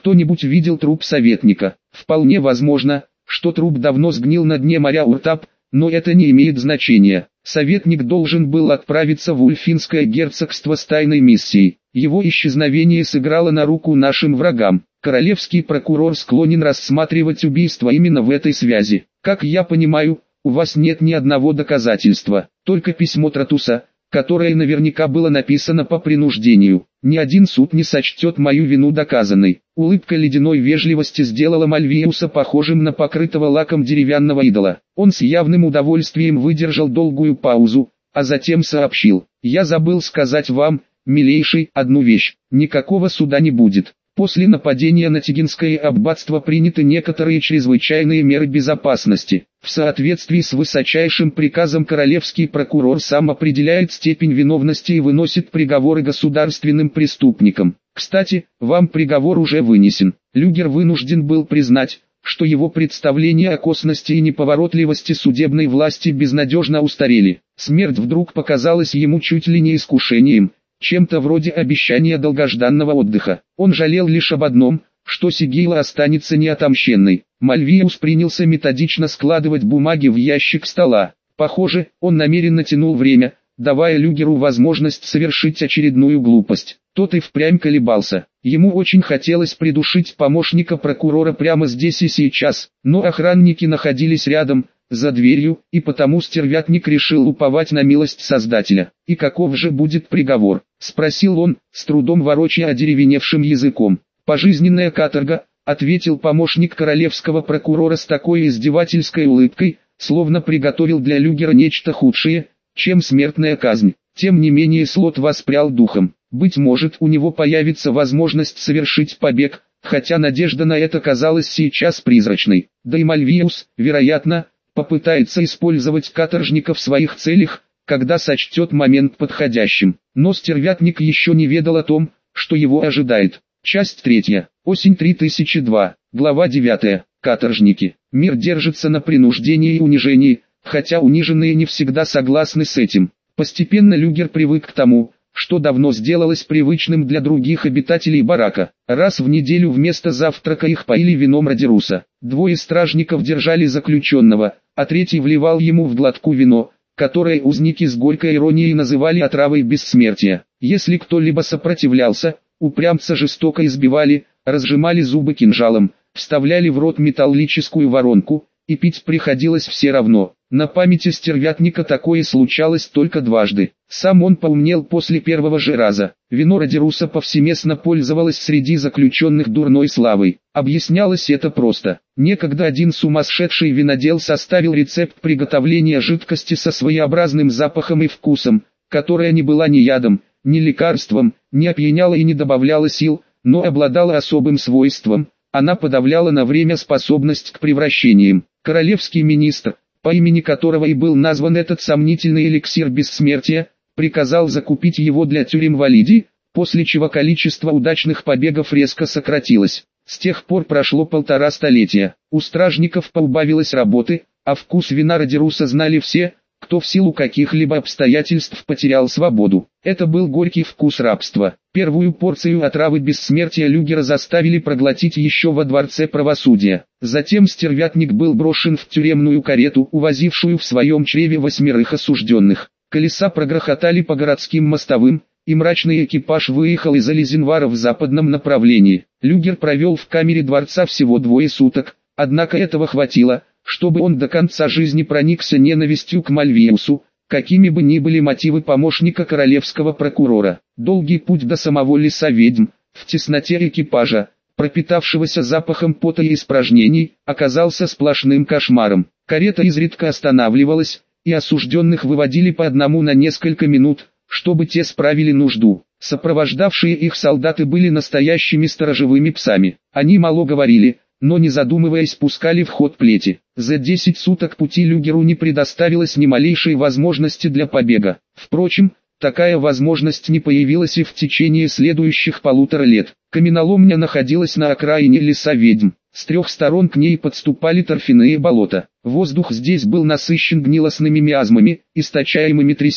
кто-нибудь видел труп советника? Вполне возможно, что труп давно сгнил на дне моря Уртап, но это не имеет значения. Советник должен был отправиться в Ульфинское герцогство с тайной миссией. Его исчезновение сыграло на руку нашим врагам. Королевский прокурор склонен рассматривать убийство именно в этой связи. Как я понимаю, у вас нет ни одного доказательства, только письмо Тратуса, которое наверняка было написано по принуждению. Ни один суд не сочтет мою вину доказанной. Улыбка ледяной вежливости сделала Мальвиуса похожим на покрытого лаком деревянного идола. Он с явным удовольствием выдержал долгую паузу, а затем сообщил: «Я забыл сказать вам, милейший, одну вещь. Никакого суда не будет. После нападения на Тигинское аббатство приняты некоторые чрезвычайные меры безопасности. В соответствии с высочайшим приказом королевский прокурор сам определяет степень виновности и выносит приговоры государственным преступникам. Кстати, вам приговор уже вынесен». Люгер вынужден был признать, что его представления о косности и неповоротливости судебной власти безнадежно устарели. Смерть вдруг показалась ему чуть ли не искушением, чем-то вроде обещания долгожданного отдыха. Он жалел лишь об одном, что Сигейла останется неотомщенной. Мальвиус принялся методично складывать бумаги в ящик стола. Похоже, он намеренно тянул время, давая Люгеру возможность совершить очередную глупость. Тот и впрямь колебался. Ему очень хотелось придушить помощника прокурора прямо здесь и сейчас, но охранники находились рядом, за дверью, и потому стервятник решил уповать на милость Создателя. «И каков же будет приговор?» — спросил он, с трудом ворочая одеревеневшим языком. «Пожизненная каторга», — ответил помощник королевского прокурора с такой издевательской улыбкой, словно приготовил для Люгера нечто худшее, чем смертная казнь. Тем не менее Слот воспрял духом. Быть может, у него появится возможность совершить побег, хотя надежда на это казалась сейчас призрачной. Да и Мальвиус, вероятно, попытается использовать каторжника в своих целях, когда сочтет момент подходящим. Но стервятник еще не ведал о том, что его ожидает. Часть 3. Осень 3002. Глава 9. Каторжники. Мир держится на принуждении и унижении, хотя униженные не всегда согласны с этим. Постепенно Люгер привык к тому, что давно сделалось привычным для других обитателей барака. Раз в неделю вместо завтрака их поили вином Родеруса. Двое стражников держали заключенного, а третий вливал ему в глотку вино, которое узники с горькой иронией называли отравой бессмертия. Если кто-либо сопротивлялся, упрямца жестоко избивали, разжимали зубы кинжалом, вставляли в рот металлическую воронку, и пить приходилось все равно. На памяти стервятника такое случалось только дважды. Сам он поумнел после первого же раза. Вино Родеруса повсеместно пользовалось среди заключенных дурной славой. Объяснялось это просто. Некогда один сумасшедший винодел составил рецепт приготовления жидкости со своеобразным запахом и вкусом, которая не была ни ядом, ни лекарством, не опьяняла и не добавляла сил, но обладала особым свойством. Она подавляла на время способность к превращениям. Королевский министр, по имени которого и был назван этот сомнительный эликсир бессмертия, приказал закупить его для тюрем в Алидии, после чего количество удачных побегов резко сократилось. С тех пор прошло 1,5 столетия. У стражников поубавилось работы, а вкус вина Родеруса знали все, кто в силу каких-либо обстоятельств потерял свободу. Это был горький вкус рабства. Первую порцию отравы бессмертия Люгера заставили проглотить еще во дворце правосудия. Затем стервятник был брошен в тюремную карету, увозившую в своем чреве 8 осужденных. Колеса прогрохотали по городским мостовым, и мрачный экипаж выехал из Ализенвара в западном направлении. Люгер провел в камере дворца всего 2 суток, однако этого хватило, чтобы он до конца жизни проникся ненавистью к Мальвиусу, какими бы ни были мотивы помощника королевского прокурора. Долгий путь до самого леса ведьм, в тесноте экипажа, пропитавшегося запахом пота и испражнений, оказался сплошным кошмаром. Карета изредка останавливалась, и осужденных выводили по одному на несколько минут, чтобы те справили нужду. Сопровождавшие их солдаты были настоящими сторожевыми псами. Они мало говорили, но не задумываясь пускали в ход плети. За 10 суток пути Люгеру не предоставилось ни малейшей возможности для побега. Впрочем, такая возможность не появилась и в течение следующих 1,5 лет. Каменоломня находилась на окраине леса ведьм. С 3 сторон к ней подступали торфяные болота. Воздух здесь был насыщен гнилостными миазмами, источаемыми трясиной.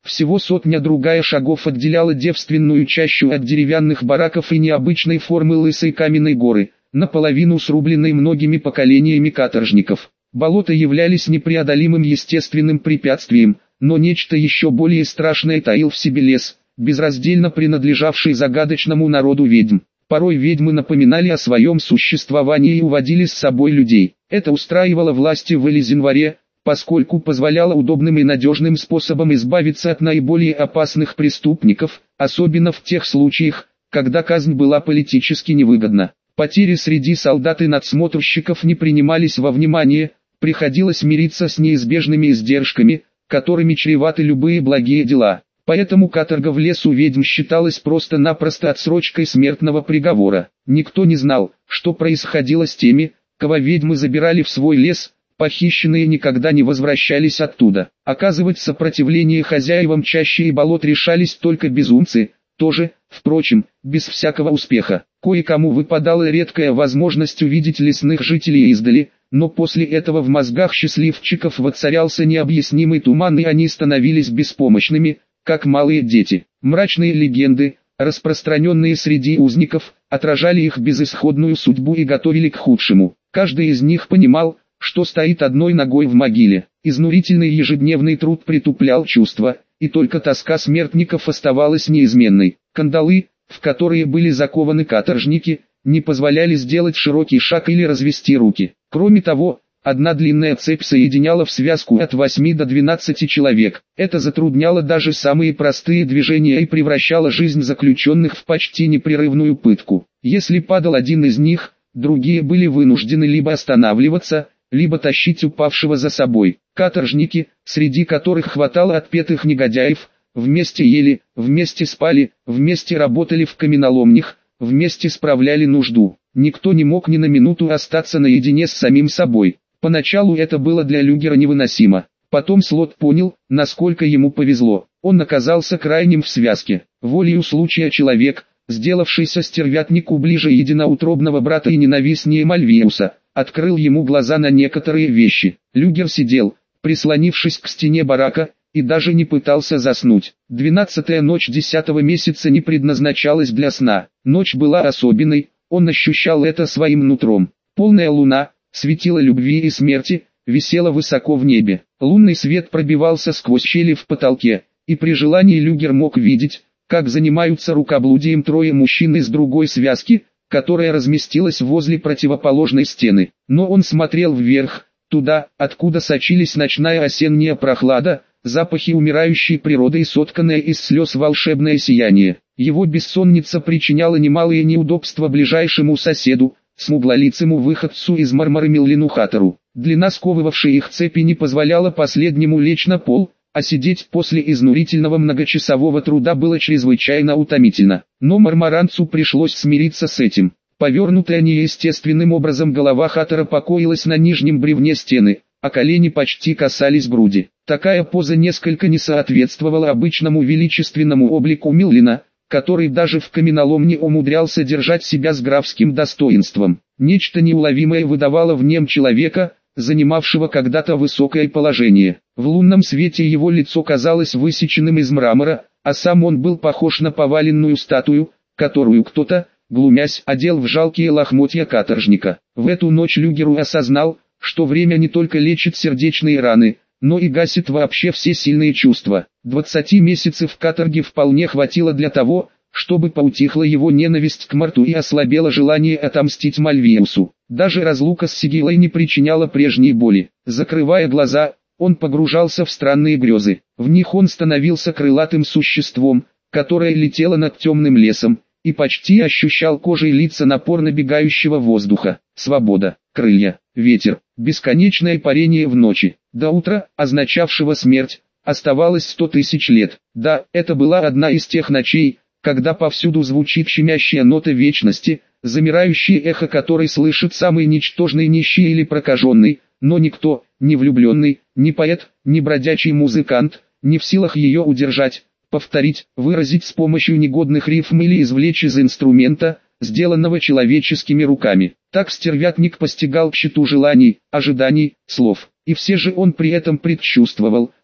Всего сотня-другая шагов отделяла девственную чащу от деревянных бараков и необычной формы лысой каменной горы, наполовину срубленной многими поколениями каторжников. Болота являлись непреодолимым естественным препятствием, но нечто еще более страшное таил в себе лес, безраздельно принадлежавший загадочному народу ведьм. Порой ведьмы напоминали о своем существовании и уводили с собой людей. Это устраивало власти в Элизенваре, поскольку позволяло удобным и надежным способом избавиться от наиболее опасных преступников, особенно в тех случаях, когда казнь была политически невыгодна. Потери среди солдат и надсмотрщиков не принимались во внимание, приходилось мириться с неизбежными издержками, которыми чреваты любые благие дела. Поэтому каторга в лесу ведьм считалась просто-напросто отсрочкой смертного приговора. Никто не знал, что происходило с теми, кого ведьмы забирали в свой лес, похищенные никогда не возвращались оттуда. Оказывать сопротивление хозяевам чащи и болот решались только безумцы, тоже, впрочем, без всякого успеха. Кое-кому выпадала редкая возможность увидеть лесных жителей издали, но после этого в мозгах счастливчиков воцарялся необъяснимый туман и они становились беспомощными, как малые дети. Мрачные легенды, распространенные среди узников, отражали их безысходную судьбу и готовили к худшему. Каждый из них понимал, что стоит одной ногой в могиле. Изнурительный ежедневный труд притуплял чувства, и только тоска смертников оставалась неизменной. Кандалы, в которые были закованы каторжники, не позволяли сделать широкий шаг или развести руки. Кроме того, одна длинная цепь соединяла в связку от 8 до 12 человек. Это затрудняло даже самые простые движения и превращало жизнь заключенных в почти непрерывную пытку. Если падал один из них, другие были вынуждены либо останавливаться, либо тащить упавшего за собой. Каторжники, среди которых хватало отпетых негодяев, вместе ели, вместе спали, вместе работали в каменоломнях, вместе справляли нужду. Никто не мог ни на минуту остаться наедине с самим собой. Поначалу это было для Люгера невыносимо. Потом Слот понял, насколько ему повезло. Он оказался крайним в связке. Волею случая человек, сделавшийся стервятнику ближе единоутробного брата и ненавистнее Мальвиуса, открыл ему глаза на некоторые вещи. Люгер сидел, прислонившись к стене барака, и даже не пытался заснуть. 12-я ночь 10-го месяца не предназначалась для сна. Ночь была особенной, он ощущал это своим нутром. Полная луна, светило любви и смерти, висела высоко в небе. Лунный свет пробивался сквозь щели в потолке, и при желании Люгер мог видеть, как занимаются рукоблудием трое мужчин из другой связки, которая разместилась возле противоположной стены. Но он смотрел вверх, туда, откуда сочились ночная осенняя прохлада, запахи умирающей природы и сотканное из слез волшебное сияние. Его бессонница причиняла немалые неудобства ближайшему соседу, смуглолицему выходцу из Мармарамиллину Хаттеру. Длина сковывавшей их цепи не позволяла последнему лечь на пол, а сидеть после изнурительного многочасового труда было чрезвычайно утомительно. Но мармаранцу пришлось смириться с этим. Повернутая неестественным образом голова Хаттера покоилась на нижнем бревне стены, а колени почти касались груди. Такая поза несколько не соответствовала обычному величественному облику Миллина, который даже в каменоломне умудрялся держать себя с графским достоинством. Нечто неуловимое выдавало в нем человека, занимавшего когда-то высокое положение. В лунном свете его лицо казалось высеченным из мрамора, а сам он был похож на поваленную статую, которую кто-то, глумясь, одел в жалкие лохмотья каторжника. В эту ночь Люгеру осознал, что время не только лечит сердечные раны, но и гасит вообще все сильные чувства. 20 месяцев каторги вполне хватило для того, чтобы поутихла его ненависть к Марту и ослабело желание отомстить Мальвиусу. Даже разлука с Сигилой не причиняла прежней боли. Закрывая глаза, он погружался в странные грезы. В них он становился крылатым существом, которое летело над темным лесом, и почти ощущал кожей лица напор набегающего воздуха. Свобода, крылья, ветер, бесконечное парение в ночи. До утра, означавшего смерть, оставалось 100 тысяч лет. Да, это была одна из тех ночей, когда повсюду звучит щемящая нота вечности, замирающее эхо которой слышит самый ничтожный нищий или прокаженный, но никто, ни влюбленный, ни поэт, ни бродячий музыкант, не в силах ее удержать, повторить, выразить с помощью негодных рифм или извлечь из инструмента, сделанного человеческими руками. Так стервятник постигал тщету желаний, ожиданий, слов. И все же он при этом предчувствовал,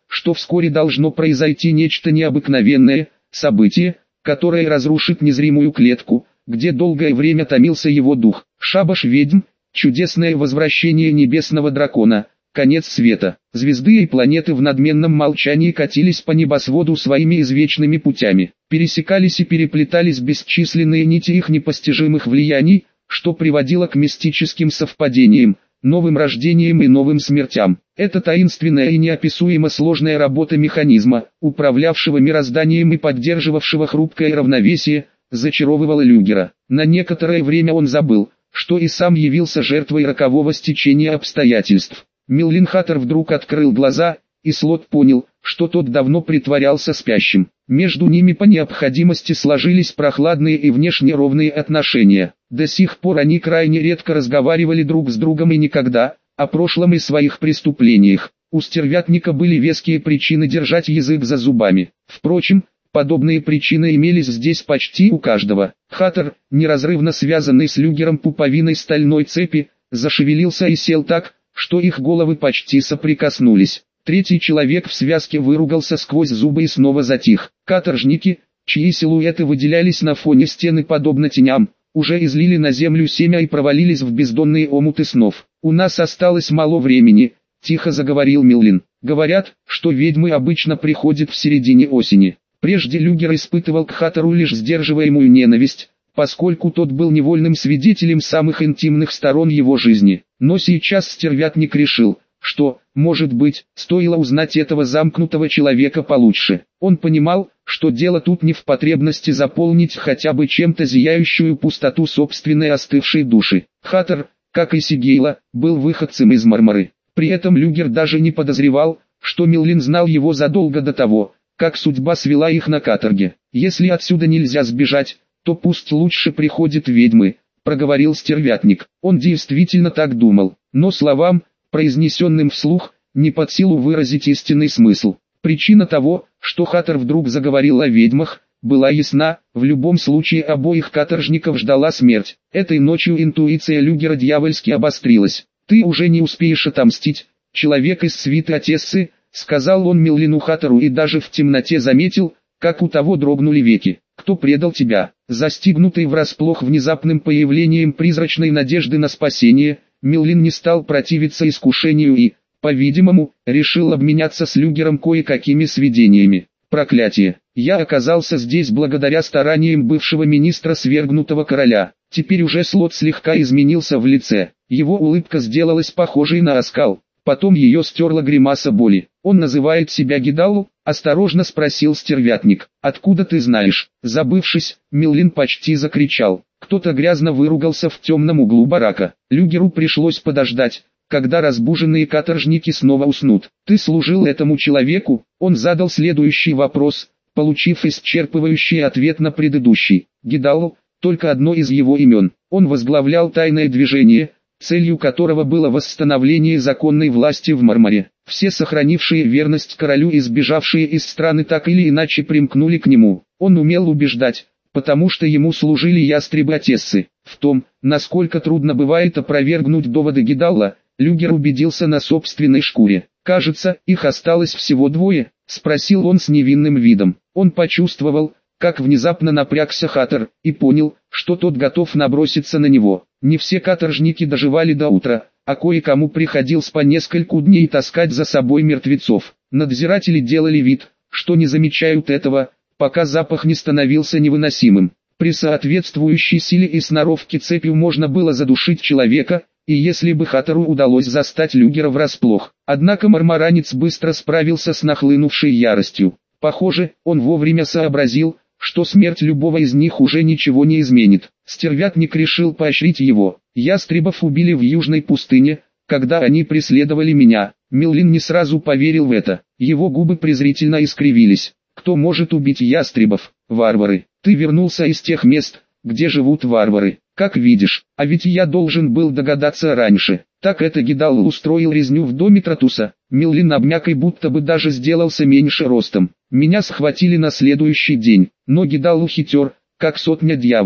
что вскоре должно произойти нечто необыкновенное, событие, которое разрушит незримую клетку, где долгое время томился его дух. Шабаш ведьм, чудесное возвращение небесного дракона, конец света. Звезды и планеты в надменном молчании катились по небосводу своими извечными путями. Пересекались и переплетались бесчисленные нити их непостижимых влияний, что приводило к мистическим совпадениям, новым рождениям и новым смертям. Это таинственная и неописуемо сложная работа механизма, управлявшего мирозданием и поддерживавшего хрупкое равновесие, зачаровывала Люгера. На некоторое время он забыл, что и сам явился жертвой рокового стечения обстоятельств. Милвин Хаттер вдруг открыл глаза, и Слот понял, что тот давно притворялся спящим. Между ними по необходимости сложились прохладные и внешне ровные отношения. До сих пор они крайне редко разговаривали друг с другом и никогда о прошлом и своих преступлениях. У стервятника были веские причины держать язык за зубами. Впрочем, подобные причины имелись здесь почти у каждого. Хаттер, неразрывно связанный с Люгером пуповиной стальной цепи, зашевелился и сел так, что их головы почти соприкоснулись. Третий человек в связке выругался сквозь зубы и снова затих. Каторжники, чьи силуэты выделялись на фоне стены подобно теням, уже излили на землю семя и провалились в бездонные омуты снов. «У нас осталось мало времени», — тихо заговорил Милвин. «Говорят, что ведьмы обычно приходят в середине осени». Прежде Люгер испытывал к Хаттеру лишь сдерживаемую ненависть, поскольку тот был невольным свидетелем самых интимных сторон его жизни. Но сейчас стервятник решил, что, может быть, стоило узнать этого замкнутого человека получше. Он понимал, что дело тут не в потребности заполнить хотя бы чем-то зияющую пустоту собственной остывшей души. Хаттер, как и Сигейла, был выходцем из Мармары. При этом Люгер даже не подозревал, что Милвин знал его задолго до того, как судьба свела их на каторге. «Если отсюда нельзя сбежать, то пусть лучше приходят ведьмы», — проговорил стервятник. Он действительно так думал, но словам, произнесенным вслух, не под силу выразить истинный смысл. Причина того, что Хаттер вдруг заговорил о ведьмах, была ясна: в любом случае обоих каторжников ждала смерть. Этой ночью интуиция Люгера дьявольски обострилась. «Ты уже не успеешь отомстить, человек из свиты Отессы», — сказал он Милвину Хаттеру и даже в темноте заметил, как у того дрогнули веки. «Кто предал тебя?» Застигнутый врасплох внезапным появлением призрачной надежды на спасение, Милвин не стал противиться искушению и, по-видимому, решил обменяться с Люгером кое-какими сведениями. «Проклятие! Я оказался здесь благодаря стараниям бывшего министра свергнутого короля». Теперь уже Слот слегка изменился в лице. Его улыбка сделалась похожей на оскал. Потом ее стерла гримаса боли. «Он называет себя Гидалу?» — осторожно спросил стервятник. «Откуда ты знаешь?» Забывшись, Милвин почти закричал. Кто-то грязно выругался в темном углу барака. Люгеру пришлось подождать, когда разбуженные каторжники снова уснут. «Ты служил этому человеку?» Он задал следующий вопрос, получив исчерпывающий ответ на предыдущий. Гидалу — только одно из его имен. Он возглавлял тайное движение, целью которого было восстановление законной власти в Мармаре. Все сохранившие верность королю и сбежавшие из страны так или иначе примкнули к нему. Он умел убеждать, потому что ему служили ястребы Отессы. В том, насколько трудно бывает опровергнуть доводы Гидалла, Люгер убедился на собственной шкуре. «Кажется, их осталось всего двое?» — спросил он с невинным видом. Он почувствовал, как внезапно напрягся Хаттер, и понял, что тот готов наброситься на него. Не все каторжники доживали до утра, а кое-кому приходилось по нескольку дней таскать за собой мертвецов. Надзиратели делали вид, что не замечают этого, пока запах не становился невыносимым. При соответствующей силе и сноровке цепью можно было задушить человека, и если бы Хаттеру удалось застать Люгера врасплох. Однако мармаранец быстро справился с нахлынувшей яростью. Похоже, он вовремя сообразил, что смерть любого из них уже ничего не изменит. Стервятник решил поощрить его. «Ястребов убили в Южной пустыне, когда они преследовали меня». Милвин не сразу поверил в это. Его губы презрительно искривились. «Кто может убить ястребов? Варвары. Ты вернулся из тех мест, где живут варвары. Как видишь, а ведь я должен был догадаться раньше». Так это Гидалл устроил резню в доме Тратуса. Милвин обмяк и будто бы даже сделался меньше ростом. Меня схватили на следующий день, но Гидалл хитер, как сотня дьяволов.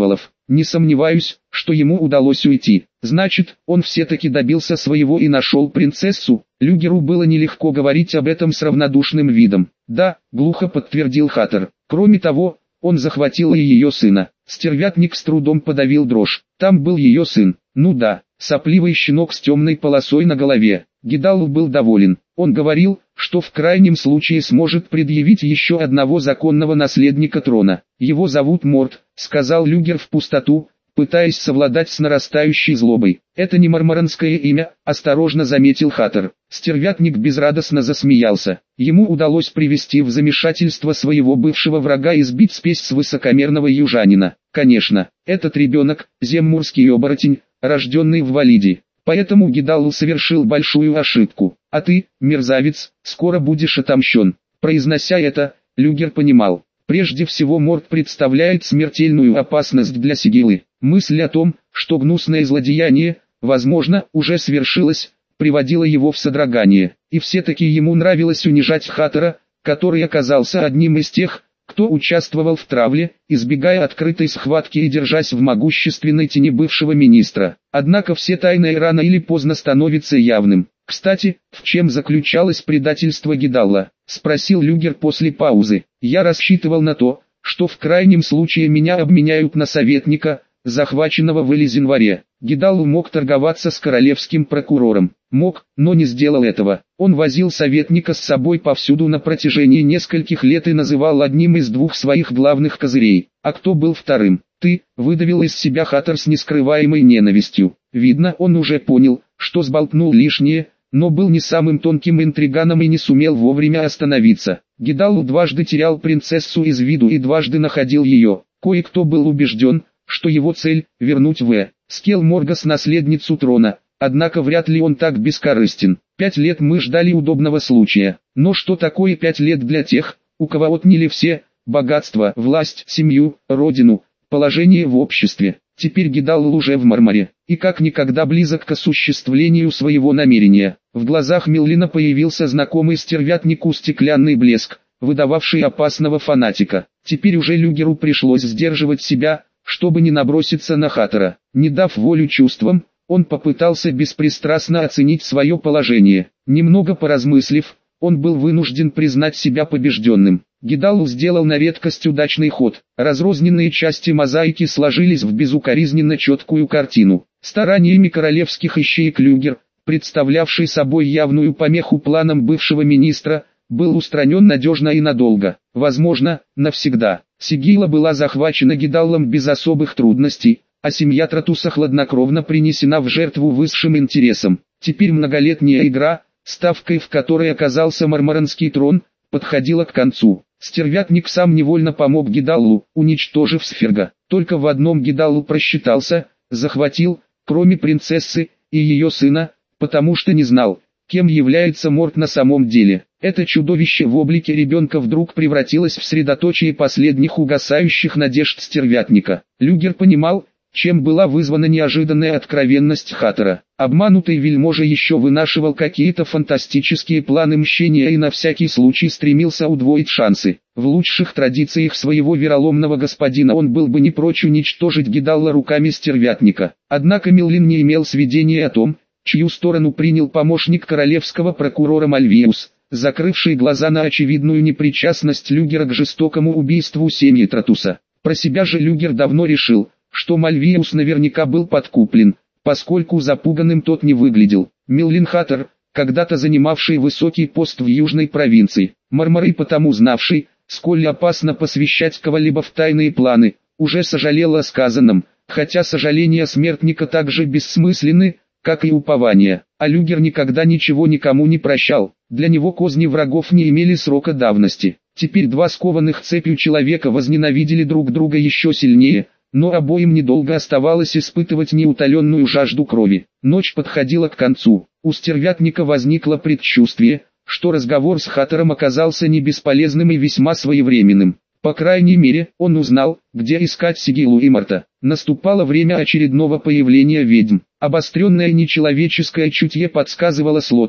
Не сомневаюсь, что ему удалось уйти. Значит, он все-таки добился своего и нашел принцессу. Люгеру было нелегко говорить об этом с равнодушным видом. Да, глухо подтвердил Хаттер. Кроме того, он захватил и ее сына. Стервятник с трудом подавил дрожь. Там был ее сын. Ну да, сопливый щенок с темной полосой на голове. Гидалу был доволен. Он говорил, что в крайнем случае сможет предъявить еще одного законного наследника трона. Его зовут Морт, сказал Люгер в пустоту, пытаясь совладать с нарастающей злобой. Это не мармаранское имя, осторожно заметил Хаттер. Стервятник безрадостно засмеялся. Ему удалось привести в замешательство своего бывшего врага и сбить спесь с высокомерного южанина. Конечно, этот ребенок, земмурский оборотень, рожденный в Валиде. Поэтому Гидалл совершил большую ошибку. А ты, мерзавец, скоро будешь отомщен. Произнося это, Люгер понимал. Прежде всего Морт представляет смертельную опасность для Сигилы. Мысль о том, что гнусное злодеяние, возможно, уже свершилось, приводила его в содрогание. И все-таки ему нравилось унижать Хаттера, который оказался одним из тех, кто участвовал в травле, избегая открытой схватки и держась в могущественной тени бывшего министра. Однако все тайное рано или поздно становится явным. «Кстати, в чем заключалось предательство Гидалла?» – спросил Люгер после паузы. «Я рассчитывал на то, что в крайнем случае меня обменяют на советника, захваченного в Элизинваре. Гидалл мог торговаться с королевским прокурором. Мог, но не сделал этого. Он возил советника с собой повсюду на протяжении нескольких лет и называл одним из двух своих главных козырей. А кто был вторым? Ты, выдавил из себя Хаттер с нескрываемой ненавистью. Видно, он уже понял, что сболтнул лишнее, но был не самым тонким интриганом и не сумел вовремя остановиться. Гидалл дважды терял принцессу из виду и дважды находил ее. Кое-кто был убежден, что его цель – вернуть в Скел Моргас наследницу трона, однако вряд ли он так бескорыстен. 5 лет мы ждали удобного случая. Но что такое 5 лет для тех, у кого отняли все – богатство, власть, семью, родину, положение в обществе? Теперь Гидалл уже в Мармаре, и как никогда близок к осуществлению своего намерения. В глазах Меллина появился знакомый стервятнику стеклянный блеск, выдававший опасного фанатика. Теперь уже Люгеру пришлось сдерживать себя, чтобы не наброситься на Хаттера. Не дав волю чувствам, он попытался беспристрастно оценить свое положение. Немного поразмыслив, он был вынужден признать себя побежденным. Гидалл сделал на редкость удачный ход. Разрозненные части мозаики сложились в безукоризненно четкую картину. Стараниями королевских ищеек Люгер, представлявший собой явную помеху планам бывшего министра, был устранен надежно и надолго, возможно, навсегда. Сигила была захвачена Гидаллом без особых трудностей, а семья Тратуса хладнокровно принесена в жертву высшим интересам. Теперь многолетняя игра, ставкой в которой оказался мармаранский трон, подходила к концу. Стервятник сам невольно помог Гидаллу, уничтожив Сферга. Только в одном Гидалл просчитался, захватил, кроме принцессы и ее сына, потому что не знал, кем является Морт на самом деле. Это чудовище в облике ребенка вдруг превратилось в средоточие последних угасающих надежд стервятника. Люгер понимал, чем была вызвана неожиданная откровенность Хаттера. Обманутый вельможа еще вынашивал какие-то фантастические планы мщения и на всякий случай стремился удвоить шансы. В лучших традициях своего вероломного господина он был бы не прочь уничтожить Гидалла руками стервятника. Однако Меллин не имел сведений о том, чью сторону принял помощник королевского прокурора Мальвиус, закрывший глаза на очевидную непричастность Люгера к жестокому убийству семьи Тратуса. Про себя же Люгер давно решил, что Мальвиус наверняка был подкуплен, поскольку запуганным тот не выглядел. Меллин Хаттер, когда-то занимавший высокий пост в южной провинции, Мармар и потому знавший, сколь опасно посвящать кого-либо в тайные планы, уже сожалел о сказанном, хотя сожаления смертника так же бессмысленны, как и упование. А Люгер никогда ничего никому не прощал, для него козни врагов не имели срока давности. Теперь два скованных цепью человека возненавидели друг друга еще сильнее, но обоим недолго оставалось испытывать неутоленную жажду крови. Ночь подходила к концу. У стервятника возникло предчувствие, что разговор с Хаттером оказался не бесполезным и весьма своевременным. По крайней мере, он узнал, где искать Сигилу и Марта. Наступало время очередного появления ведьм. Обостренное нечеловеческое чутье подсказывало Слоту,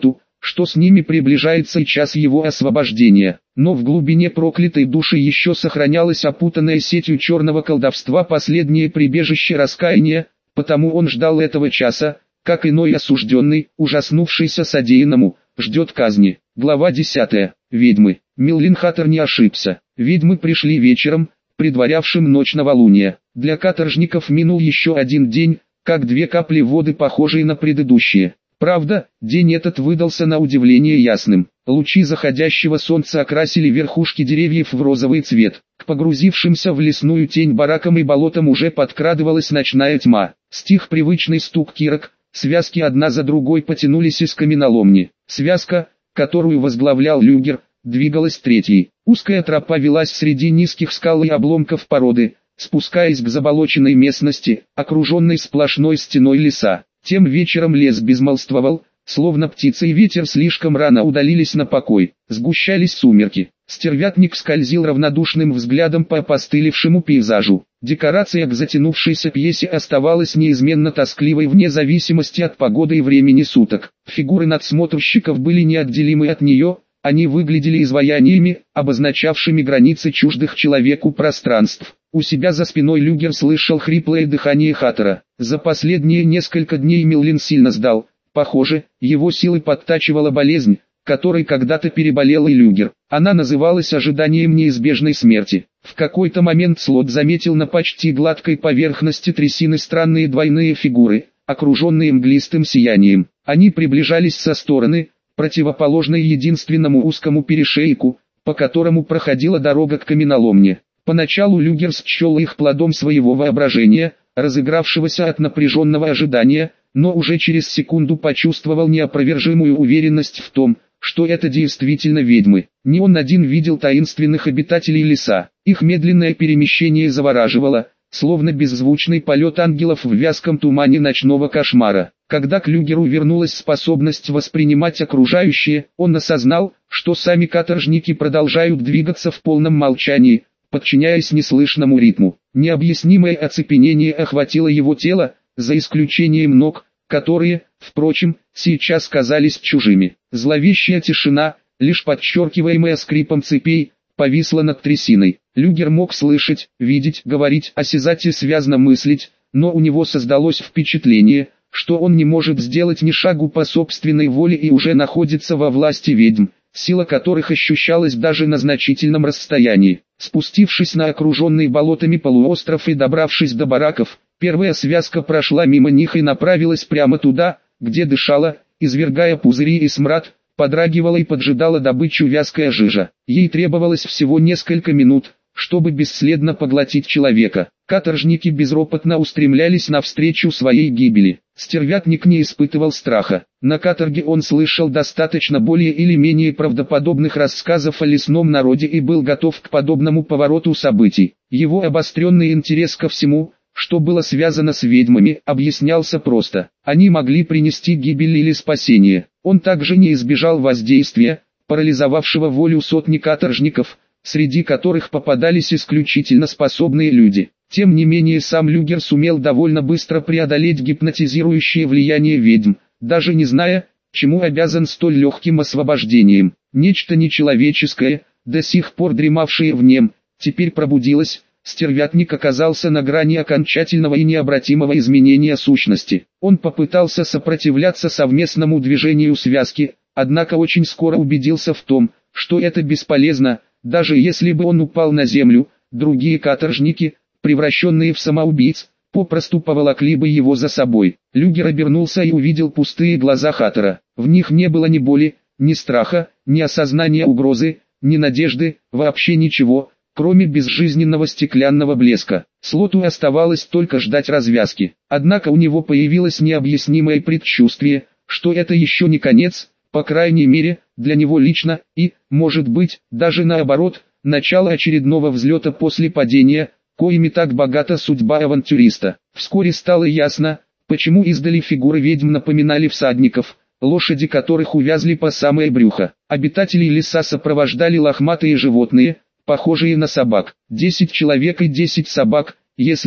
что с ними приближается и час его освобождения. Но в глубине проклятой души еще сохранялось опутанное сетью черного колдовства последнее прибежище раскаяния, потому он ждал этого часа, как иной осужденный, ужаснувшийся содеянному, ждет казни. Глава 10. Ведьмы. Милвин Хаттер не ошибся. Ведьмы пришли вечером, предварявшим ночь новолуния. Для каторжников минул еще один день, как две капли воды, похожие на предыдущие. Правда, день этот выдался на удивление ясным. Лучи заходящего солнца окрасили верхушки деревьев в розовый цвет. К погрузившимся в лесную тень баракам и болотам уже подкрадывалась ночная тьма. Стих привычный стук кирок, связки одна за другой потянулись из каменоломни. Связка, которую возглавлял Люгер, двигалась третьей. Узкая тропа велась среди низких скал и обломков породы, спускаясь к заболоченной местности, окруженной сплошной стеной леса. Тем вечером лес безмолвствовал, словно птица и ветер слишком рано удалились на покой. Сгущались сумерки. Стервятник скользил равнодушным взглядом по опостылевшему пейзажу. Декорация к затянувшейся пьесе оставалась неизменно тоскливой вне зависимости от погоды и времени суток. Фигуры надсмотрщиков были неотделимы от нее, они выглядели изваяниями, обозначавшими границы чуждых человеку пространств. У себя за спиной Люгер слышал хриплое дыхание Хаттера. За последние несколько дней Милвин сильно сдал. Похоже, его силы подтачивала болезнь, которой когда-то переболел и Люгер. Она называлась ожиданием неизбежной смерти. В какой-то момент Слот заметил на почти гладкой поверхности трясины странные двойные фигуры, окруженные мглистым сиянием. Они приближались со стороны, противоположной единственному узкому перешейку, по которому проходила дорога к каменоломне. Поначалу Люгер счел их плодом своего воображения, разыгравшегося от напряженного ожидания, но уже через секунду почувствовал неопровержимую уверенность в том, что это действительно ведьмы. Не он один видел таинственных обитателей леса. Их медленное перемещение завораживало, словно беззвучный полет ангелов в вязком тумане ночного кошмара. Когда к Люгеру вернулась способность воспринимать окружающее, он осознал, что сами каторжники продолжают двигаться в полном молчании, подчиняясь неслышному ритму. Необъяснимое оцепенение охватило его тело, за исключением ног, которые, впрочем, сейчас казались чужими. Зловещая тишина, лишь подчеркиваемая скрипом цепей, повисла над трясиной. Люгер мог слышать, видеть, говорить, осязать и связно мыслить, но у него создалось впечатление, что он не может сделать ни шагу по собственной воле и уже находится во власти ведьм, сила которых ощущалась даже на значительном расстоянии. Спустившись на окруженный болотами полуостров и добравшись до бараков, первая связка прошла мимо них и направилась прямо туда, где дышала, извергая пузыри и смрад, подрагивала и поджидала добычу вязкая жижа. Ей требовалось всего несколько минут, чтобы бесследно поглотить человека. Каторжники безропотно устремлялись навстречу своей гибели. Стервятник не испытывал страха. На каторге он слышал достаточно более или менее правдоподобных рассказов о лесном народе и был готов к подобному повороту событий. Его обостренный интерес ко всему, что было связано с ведьмами, объяснялся просто. Они могли принести гибель или спасение. Он также не избежал воздействия, парализовавшего волю сотни каторжников, среди которых попадались исключительно способные люди. Тем не менее сам Люгер сумел довольно быстро преодолеть гипнотизирующее влияние ведьм, даже не зная, чему обязан столь легким освобождением. Нечто нечеловеческое, до сих пор дремавшее в нем, теперь пробудилось. Стервятник оказался на грани окончательного и необратимого изменения сущности. Он попытался сопротивляться совместному движению связки, однако очень скоро убедился в том, что это бесполезно. Даже если бы он упал на землю, другие каторжники, превращенные в самоубийц, попросту поволокли бы его за собой. Люгер обернулся и увидел пустые глаза Хаттера. В них не было ни боли, ни страха, ни осознания угрозы, ни надежды, вообще ничего, кроме безжизненного стеклянного блеска. Слоту оставалось только ждать развязки. Однако у него появилось необъяснимое предчувствие, что это еще не конец, по крайней мере, для него лично, и, может быть, даже наоборот, начало очередного взлета после падения, коими так богата судьба авантюриста. Вскоре стало ясно, почему издали фигуры ведьм напоминали всадников, лошади которых увязли по самое брюхо. Обитателей леса сопровождали лохматые животные, похожие на собак. 10 человек и 10 собак, если,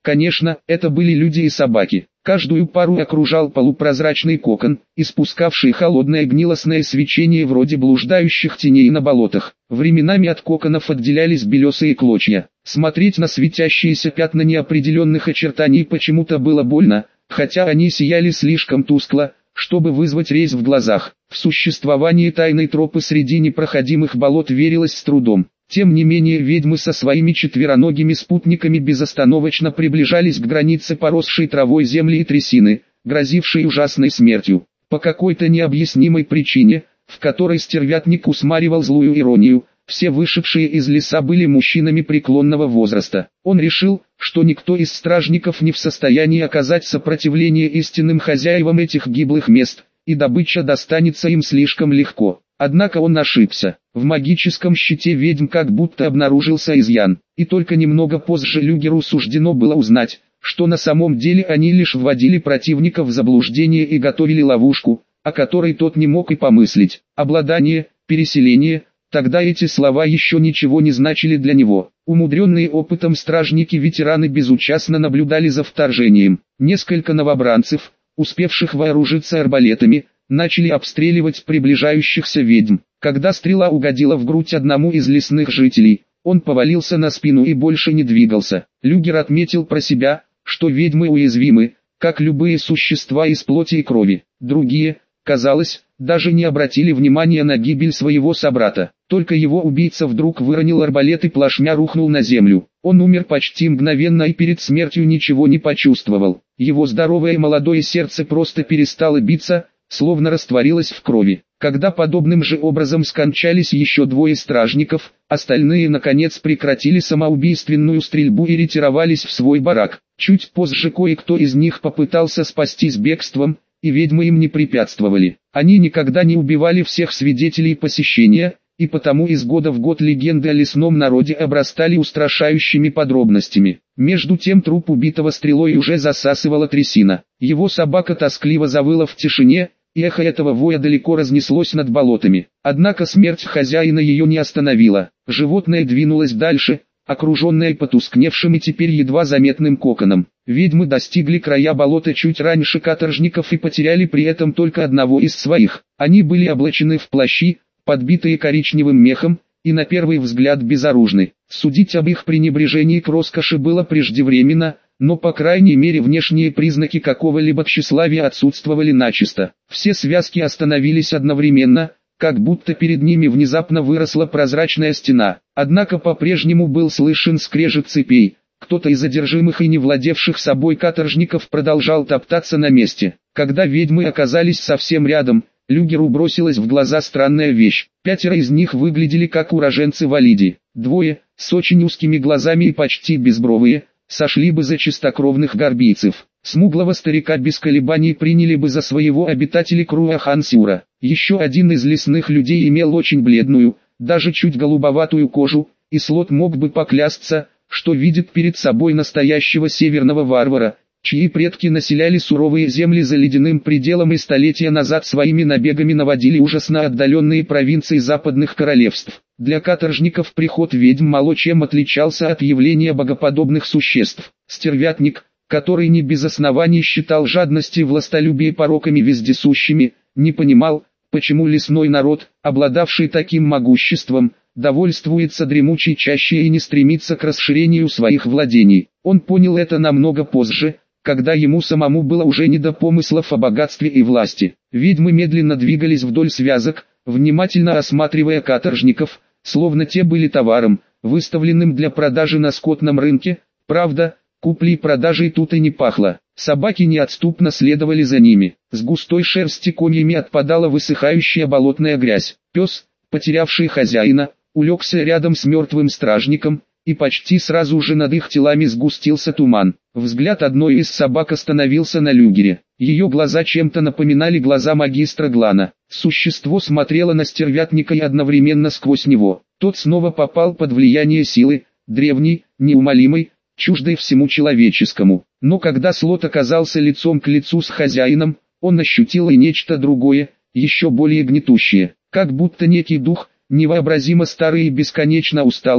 Конечно, это были люди и собаки. Каждую пару окружал полупрозрачный кокон, испускавший холодное гнилостное свечение вроде блуждающих теней на болотах. Временами от коконов отделялись белесые клочья. Смотреть на светящиеся пятна неопределенных очертаний почему-то было больно, хотя они сияли слишком тускло, чтобы вызвать резь в глазах. В существование тайной тропы среди непроходимых болот верилось с трудом. Тем не менее ведьмы со своими четвероногими спутниками безостановочно приближались к границе поросшей травой земли и трясины, грозившей ужасной смертью. По какой-то необъяснимой причине, в которой стервятник усмаривал злую иронию, все вышедшие из леса были мужчинами преклонного возраста. Он решил, что никто из стражников не в состоянии оказать сопротивление истинным хозяевам этих гиблых мест, и добыча достанется им слишком легко. Однако он ошибся. В магическом щите ведьм как будто обнаружился изъян, и только немного позже Люгеру суждено было узнать, что на самом деле они лишь вводили противника в заблуждение и готовили ловушку, о которой тот не мог и помыслить. Обладание, переселение, тогда эти слова еще ничего не значили для него. Умудренные опытом стражники-ветераны безучастно наблюдали за вторжением. Несколько новобранцев, успевших вооружиться арбалетами, начали обстреливать приближающихся ведьм. Когда стрела угодила в грудь одному из лесных жителей, он повалился на спину и больше не двигался. Люгер отметил про себя, что ведьмы уязвимы, как любые существа из плоти и крови. Другие, казалось, даже не обратили внимания на гибель своего собрата. Только его убийца вдруг выронил арбалет и плашмя рухнул на землю. Он умер почти мгновенно и перед смертью ничего не почувствовал. Его здоровое молодое сердце просто перестало биться, словно растворилось в крови. Когда подобным же образом скончались еще двое стражников, остальные наконец прекратили самоубийственную стрельбу и ретировались в свой барак. Чуть позже кое-кто из них попытался спастись бегством, и ведьмы им не препятствовали. Они никогда не убивали всех свидетелей посещения, и потому из года в год легенды о лесном народе обрастали устрашающими подробностями. Между тем труп убитого стрелой уже засасывала трясина. Его собака тоскливо завыла в тишине, и эхо этого воя далеко разнеслось над болотами. Однако смерть хозяина ее не остановила. Животное двинулось дальше, окруженное потускневшим и теперь едва заметным коконом. Ведьмы достигли края болота чуть раньше каторжников и потеряли при этом только одного из своих. Они были облачены в плащи, подбитые коричневым мехом, и на первый взгляд безоружны. Судить об их пренебрежении к роскоши было преждевременно, но по крайней мере внешние признаки какого-либо тщеславия отсутствовали начисто. Все связки остановились одновременно, как будто перед ними внезапно выросла прозрачная стена. Однако по-прежнему был слышен скрежет цепей. Кто-то из одержимых и не владевших собой каторжников продолжал топтаться на месте. Когда ведьмы оказались совсем рядом, Люгеру бросилась в глаза странная вещь. 5 из них выглядели как уроженцы Валиди. 2, с очень узкими глазами и почти безбровые, сошли бы за чистокровных горбийцев. Смуглого старика без колебаний приняли бы за своего обитателя Круахансюра. Еще один из лесных людей имел очень бледную, даже чуть голубоватую кожу, и Слот мог бы поклясться, что видит перед собой настоящего северного варвара, чьи предки населяли суровые земли за ледяным пределом и столетия назад своими набегами наводили ужас на отдаленные провинции западных королевств. Для каторжников приход ведьм мало чем отличался от явления богоподобных существ. Стервятник, который не без оснований считал жадность и властолюбие пороками вездесущими, не понимал, почему лесной народ, обладавший таким могуществом, довольствуется дремучей чащей и не стремится к расширению своих владений. Он понял это намного позже, когда ему самому было уже не до помыслов о богатстве и власти. Ведьмы медленно двигались вдоль связок, внимательно осматривая каторжников, словно те были товаром, выставленным для продажи на скотном рынке. Правда, куплей продажей тут и не пахло. Собаки неотступно следовали за ними. С густой шерсти комьями отпадала высыхающая болотная грязь. Пес, потерявший хозяина, улегся рядом с мертвым стражником, и почти сразу же над их телами сгустился туман. Взгляд одной из собак остановился на Люгере. Ее глаза чем-то напоминали глаза магистра Глана. Существо смотрело на стервятника и одновременно сквозь него. Тот снова попал под влияние силы, древней, неумолимой, чуждой всему человеческому. Но когда Слот оказался лицом к лицу с хозяином, он ощутил и нечто другое, еще более гнетущее. Как будто некий дух, невообразимо старый и бесконечно усталый,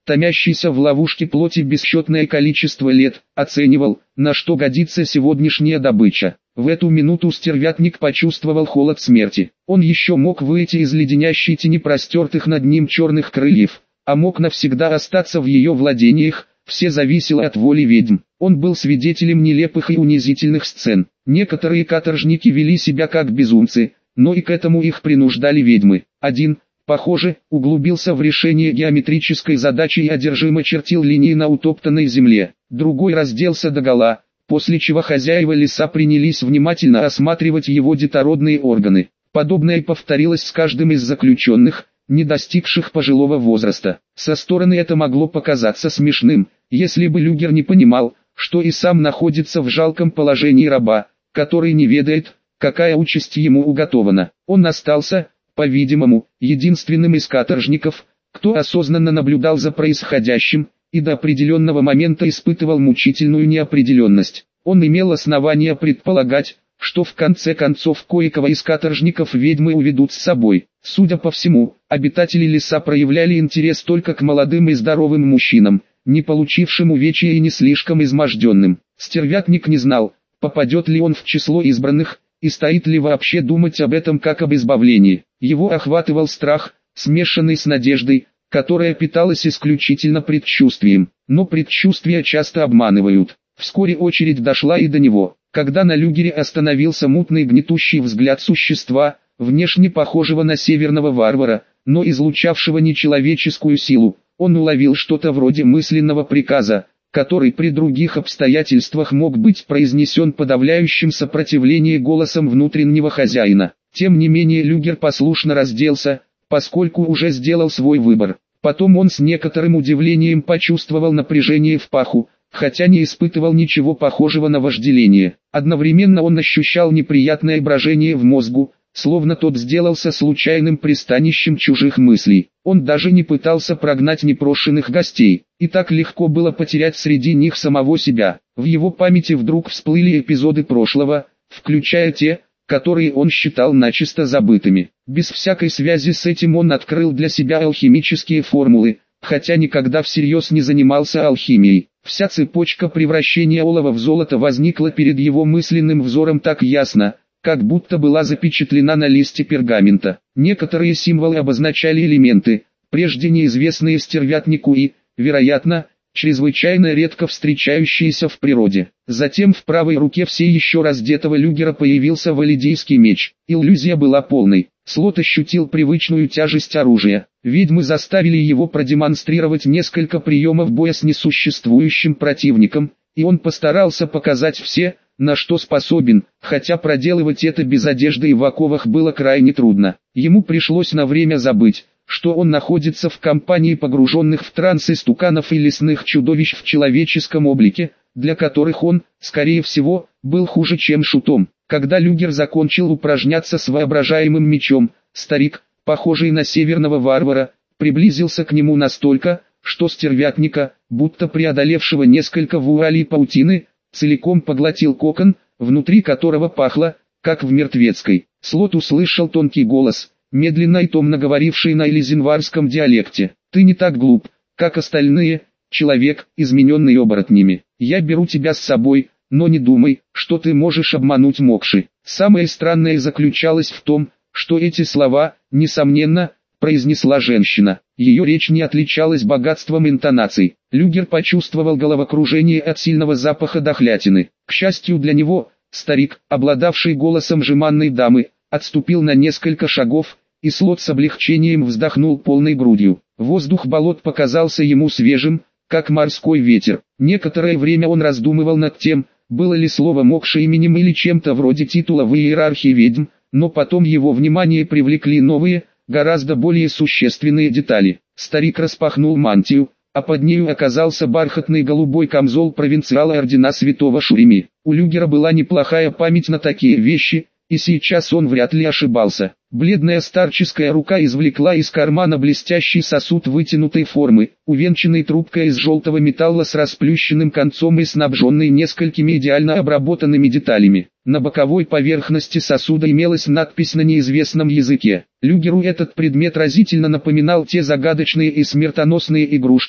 томящийся в ловушке плоти бесчетное количество лет, оценивал, на что годится сегодняшняя добыча. В эту минуту стервятник почувствовал холод смерти. Он еще мог выйти из леденящей тени простертых над ним черных крыльев, а мог навсегда остаться в ее владениях. Все зависело от воли ведьм. Он был свидетелем нелепых и унизительных сцен. Некоторые каторжники вели себя как безумцы, но и к этому их принуждали ведьмы. Один, похоже, углубился в решение геометрической задачи и одержимо чертил линии на утоптанной земле. Другой разделся догола, после чего хозяева леса принялись внимательно осматривать его детородные органы. Подобное повторилось с каждым из заключенных, не достигших пожилого возраста. Со стороны это могло показаться смешным, если бы Люгер не понимал, что и сам находится в жалком положении раба, который не ведает, какая участь ему уготована. Он остался, по-видимому, единственным из каторжников, кто осознанно наблюдал за происходящим, и до определенного момента испытывал мучительную неопределенность. Он имел основания предполагать, что в конце концов кое-кого из каторжников ведьмы уведут с собой. Судя по всему, обитатели леса проявляли интерес только к молодым и здоровым мужчинам, не получившим увечья и не слишком изможденным. Стервятник не знал, попадет ли он в число избранных, и стоит ли вообще думать об этом как об избавлении. Его охватывал страх, смешанный с надеждой, которая питалась исключительно предчувствием. Но предчувствия часто обманывают. Вскоре очередь дошла и до него. Когда на Люгере остановился мутный гнетущий взгляд существа, внешне похожего на северного варвара, но излучавшего нечеловеческую силу, он уловил что-то вроде мысленного приказа, который при других обстоятельствах мог быть произнесен подавляющим сопротивление голосом внутреннего хозяина. Тем не менее Люгер послушно разделся, поскольку уже сделал свой выбор. Потом он с некоторым удивлением почувствовал напряжение в паху, хотя не испытывал ничего похожего на вожделение. Одновременно он ощущал неприятное брожение в мозгу, словно тот сделался случайным пристанищем чужих мыслей. Он даже не пытался прогнать непрошенных гостей, и так легко было потерять среди них самого себя. В его памяти вдруг всплыли эпизоды прошлого, включая те, которые он считал начисто забытыми. Без всякой связи с этим он открыл для себя алхимические формулы, хотя никогда всерьез не занимался алхимией. Вся цепочка превращения олова в золото возникла перед его мысленным взором так ясно, как будто была запечатлена на листе пергамента. Некоторые символы обозначали элементы, прежде неизвестные стервятнику и, вероятно, чрезвычайно редко встречающиеся в природе. Затем в правой руке все еще раздетого Люгера появился валидийский меч. Иллюзия была полной. Слот ощутил привычную тяжесть оружия. Ведьмы заставили его продемонстрировать несколько приемов боя с несуществующим противником, и он постарался показать все, на что способен, хотя проделывать это без одежды и в оковах было крайне трудно. Ему пришлось на время забыть, что он находится в компании погруженных в транс истуканов и лесных чудовищ в человеческом облике, для которых он, скорее всего, был хуже, чем шутом. Когда Люгер закончил упражняться с воображаемым мечом, старик, похожий на северного варвара, приблизился к нему настолько, что стервятника, будто преодолевшего несколько вуалей паутины, целиком поглотил кокон, внутри которого пахло, как в мертвецкой. Слот услышал тонкий голос, медленно и томно говоривший на элизинварском диалекте. «Ты не так глуп, как остальные, человек, измененный оборотнями. Я беру тебя с собой, но не думай, что ты можешь обмануть Мокши». Самое странное заключалось в том, что эти слова, несомненно, произнесла женщина. Ее речь не отличалась богатством интонаций. Люгер почувствовал головокружение от сильного запаха дохлятины. К счастью для него, старик, обладавший голосом жеманной дамы, отступил на несколько шагов, и Слот с облегчением вздохнул полной грудью. Воздух болот показался ему свежим, как морской ветер. Некоторое время он раздумывал над тем, было ли слово «мокша» именем или чем-то вроде титула в иерархии ведьм, но потом его внимание привлекли новые, гораздо более существенные детали. Старик распахнул мантию, а под нею оказался бархатный голубой камзол провинциала ордена святого Шурими. У Люгера была неплохая память на такие вещи, и сейчас он вряд ли ошибался. Бледная старческая рука извлекла из кармана блестящий сосуд вытянутой формы, увенчанный трубкой из желтого металла с расплющенным концом и снабженный несколькими идеально обработанными деталями. На боковой поверхности сосуда имелась надпись на неизвестном языке. Люгеру этот предмет разительно напоминал те загадочные и смертоносные игрушки,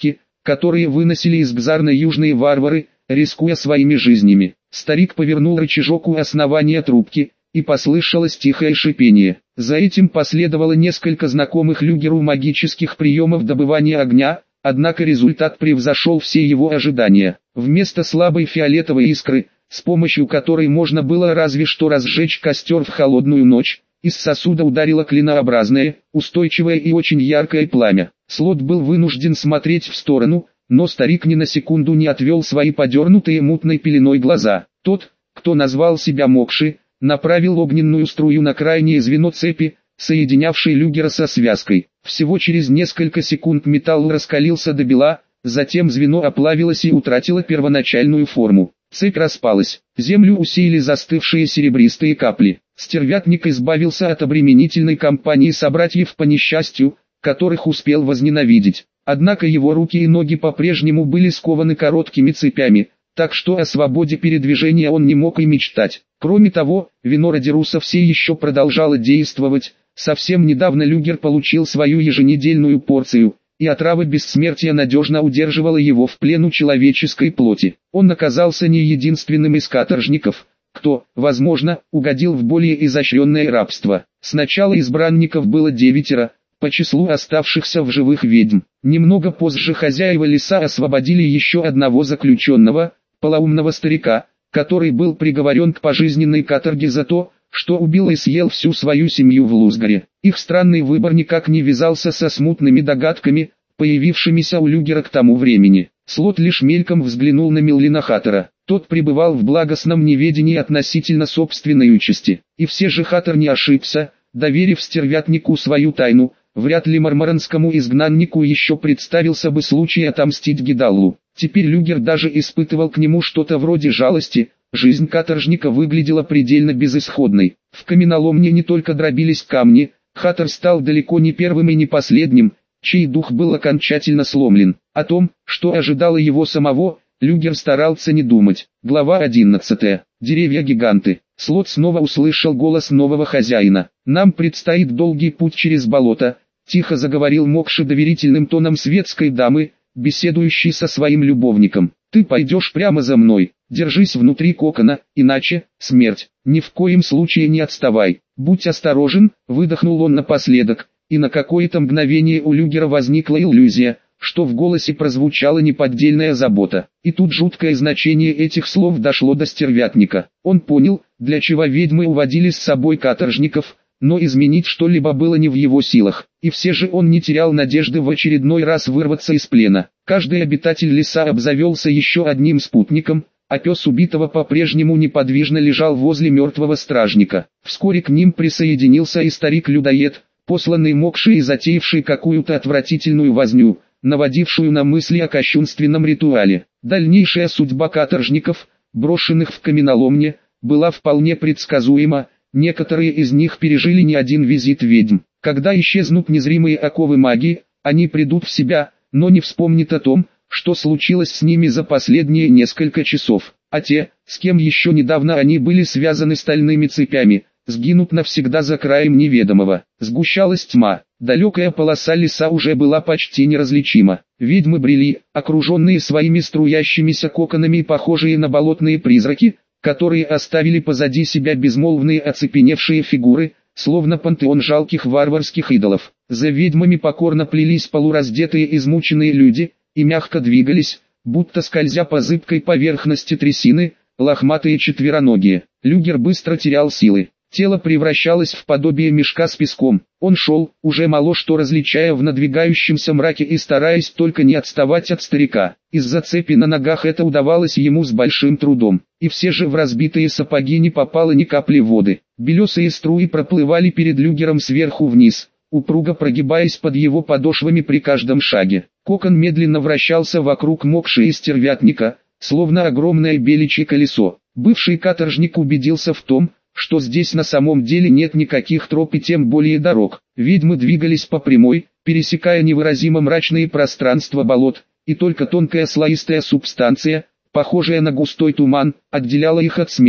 которые выносили из Гзарна южные варвары, рискуя своими жизнями. Старик повернул рычажок у основания трубки, и послышалось тихое шипение. За этим последовало несколько знакомых Люгеру магических приемов добывания огня, однако результат превзошел все его ожидания. Вместо слабой фиолетовой искры, с помощью которой можно было разве что разжечь костер в холодную ночь, из сосуда ударило клинообразное, устойчивое и очень яркое пламя. Слот был вынужден смотреть в сторону, но старик ни на секунду не отвел свои подернутые мутной пеленой глаза. Тот, кто назвал себя Мокши, направил огненную струю на крайнее звено цепи, соединявшей Люгера со связкой. Всего через несколько секунд металл раскалился до бела, затем звено оплавилось и утратило первоначальную форму. Цепь распалась, землю усеяли застывшие серебристые капли. Стервятник избавился от обременительной компании собратьев по несчастью, которых успел возненавидеть. Однако его руки и ноги по-прежнему были скованы короткими цепями, так что о свободе передвижения он не мог и мечтать. Кроме того, вино Родеруса все еще продолжало действовать. Совсем недавно Люгер получил свою еженедельную порцию, и отрава бессмертия надежно удерживала его в плену человеческой плоти. Он оказался не единственным из каторжников, кто, возможно, угодил в более изощренное рабство. Сначала избранников было 9, по числу оставшихся в живых ведьм. Немного позже хозяева леса освободили еще одного заключенного, полоумного старика, который был приговорен к пожизненной каторге за то, что убил и съел всю свою семью в Лузгаре. Их странный выбор никак не вязался со смутными догадками, появившимися у Люгера к тому времени. Слот лишь мельком взглянул на Меллина Хаттера. Тот пребывал в благостном неведении относительно собственной участи. И все же Хаттер не ошибся, доверив стервятнику свою тайну. Вряд ли мармаранскому изгнаннику еще представился бы случай отомстить Гидаллу. Теперь Люгер даже испытывал к нему что-то вроде жалости. Жизнь каторжника выглядела предельно безысходной. В каменоломне не только дробились камни, Хаттер стал далеко не первым и не последним, чей дух был окончательно сломлен. О том, что ожидало его самого, Люгер старался не думать. Глава 11. Деревья-гиганты. Слот снова услышал голос нового хозяина. «Нам предстоит долгий путь через болото», — тихо заговорил Мокши доверительным тоном светской дамы, беседующей со своим любовником. «Ты пойдешь прямо за мной, держись внутри кокона, иначе — смерть. Ни в коем случае не отставай. Будь осторожен», — выдохнул он напоследок, и на какое-то мгновение у Люгера возникла иллюзия, что в голосе прозвучала неподдельная забота. И тут жуткое значение этих слов дошло до стервятника. Он понял, для чего ведьмы уводили с собой каторжников, но изменить что-либо было не в его силах. И все же он не терял надежды в очередной раз вырваться из плена. Каждый обитатель леса обзавелся еще одним спутником, а пес убитого по-прежнему неподвижно лежал возле мертвого стражника. Вскоре к ним присоединился и старик-людоед, посланный Мокши и затеявший какую-то отвратительную возню, наводившую на мысли о кощунственном ритуале. Дальнейшая судьба каторжников, брошенных в каменоломне, была вполне предсказуема. Некоторые из них пережили не один визит ведьм. Когда исчезнут незримые оковы магии, они придут в себя, но не вспомнят о том, что случилось с ними за последние несколько часов. А те, с кем еще недавно они были связаны стальными цепями, сгинут навсегда за краем неведомого. Сгущалась тьма. Далекая полоса леса уже была почти неразличима. Ведьмы брели, окруженные своими струящимися коконами и похожие на болотные призраки, которые оставили позади себя безмолвные оцепеневшие фигуры, словно пантеон жалких варварских идолов. За ведьмами покорно плелись полураздетые измученные люди, и мягко двигались, будто скользя по зыбкой поверхности трясины, лохматые четвероногие. Люгер быстро терял силы. Тело превращалось в подобие мешка с песком. Он шел, уже мало что различая в надвигающемся мраке и стараясь только не отставать от старика. Из-за цепи на ногах это удавалось ему с большим трудом. И все же в разбитые сапоги не попало ни капли воды. Белесые струи проплывали перед Люгером сверху вниз, упруго прогибаясь под его подошвами при каждом шаге. Кокон медленно вращался вокруг Мокши и стервятника, словно огромное беличье колесо. Бывший каторжник убедился в том, что здесь на самом деле нет никаких троп и тем более дорог. Ведьмы двигались по прямой, пересекая невыразимо мрачные пространства болот, и только тонкая слоистая субстанция, похожая на густой туман, отделяла их от смерти.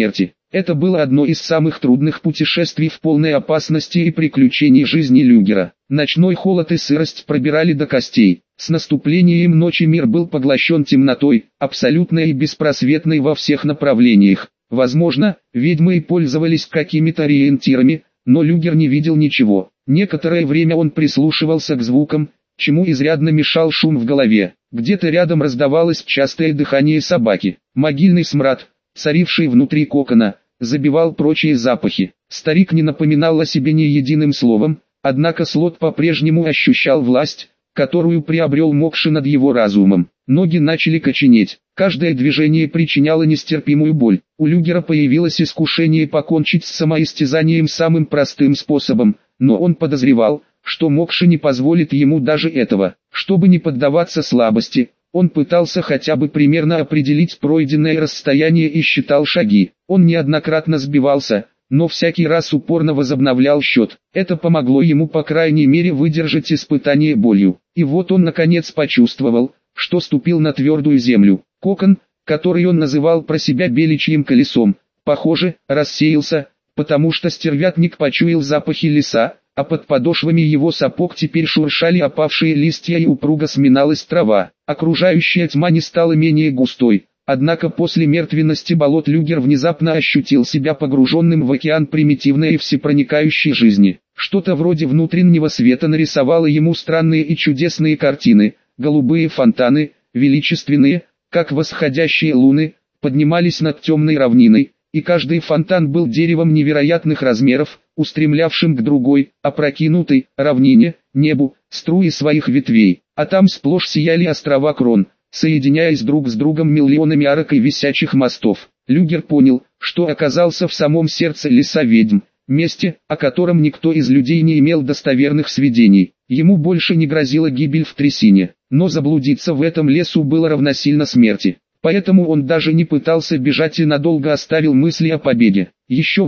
Это было одно из самых трудных путешествий в полной опасности и приключений жизни Люгера. Ночной холод и сырость пробирали до костей. С наступлением ночи мир был поглощен темнотой, абсолютной и беспросветной во всех направлениях. Возможно, ведьмы и пользовались какими-то ориентирами, но Люгер не видел ничего. Некоторое время он прислушивался к звукам, чему изрядно мешал шум в голове. Где-то рядом раздавалось частое дыхание собаки. Могильный смрад, царивший внутри кокона, забивал прочие запахи. Старик не напоминал о себе ни единым словом, однако Слот по-прежнему ощущал власть, которую приобрел Мокши над его разумом. Ноги начали коченеть, каждое движение причиняло нестерпимую боль. У Люгера появилось искушение покончить с самоистязанием самым простым способом, но он подозревал, что Мокши не позволит ему даже этого. Чтобы не поддаваться слабости, он пытался хотя бы примерно определить пройденное расстояние и считал шаги. Он неоднократно сбивался, но всякий раз упорно возобновлял счет. Это помогло ему по крайней мере выдержать испытание болью. И вот он наконец почувствовал, что ступил на твердую землю. Кокон, который он называл про себя беличьим колесом, похоже, рассеялся, потому что стервятник почуял запахи леса, а под подошвами его сапог теперь шуршали опавшие листья и упруго сминалась трава. Окружающая тьма не стала менее густой, однако после мертвенности болот Люгер внезапно ощутил себя погруженным в океан примитивной и всепроникающей жизни. Что-то вроде внутреннего света нарисовало ему странные и чудесные картины, голубые фонтаны, величественные, как восходящие луны, поднимались над темной равниной, и каждый фонтан был деревом невероятных размеров, устремлявшим к другой, опрокинутой, равнине, небу, струи своих ветвей, а там сплошь сияли острова крон, соединяясь друг с другом миллионами арок и висячих мостов. Люгер понял, что оказался в самом сердце леса ведьм, месте, о котором никто из людей не имел достоверных сведений. Ему больше не грозила гибель в трясине, но заблудиться в этом лесу было равносильно смерти. Поэтому он даже не пытался бежать и надолго оставил мысли о побеге. Еще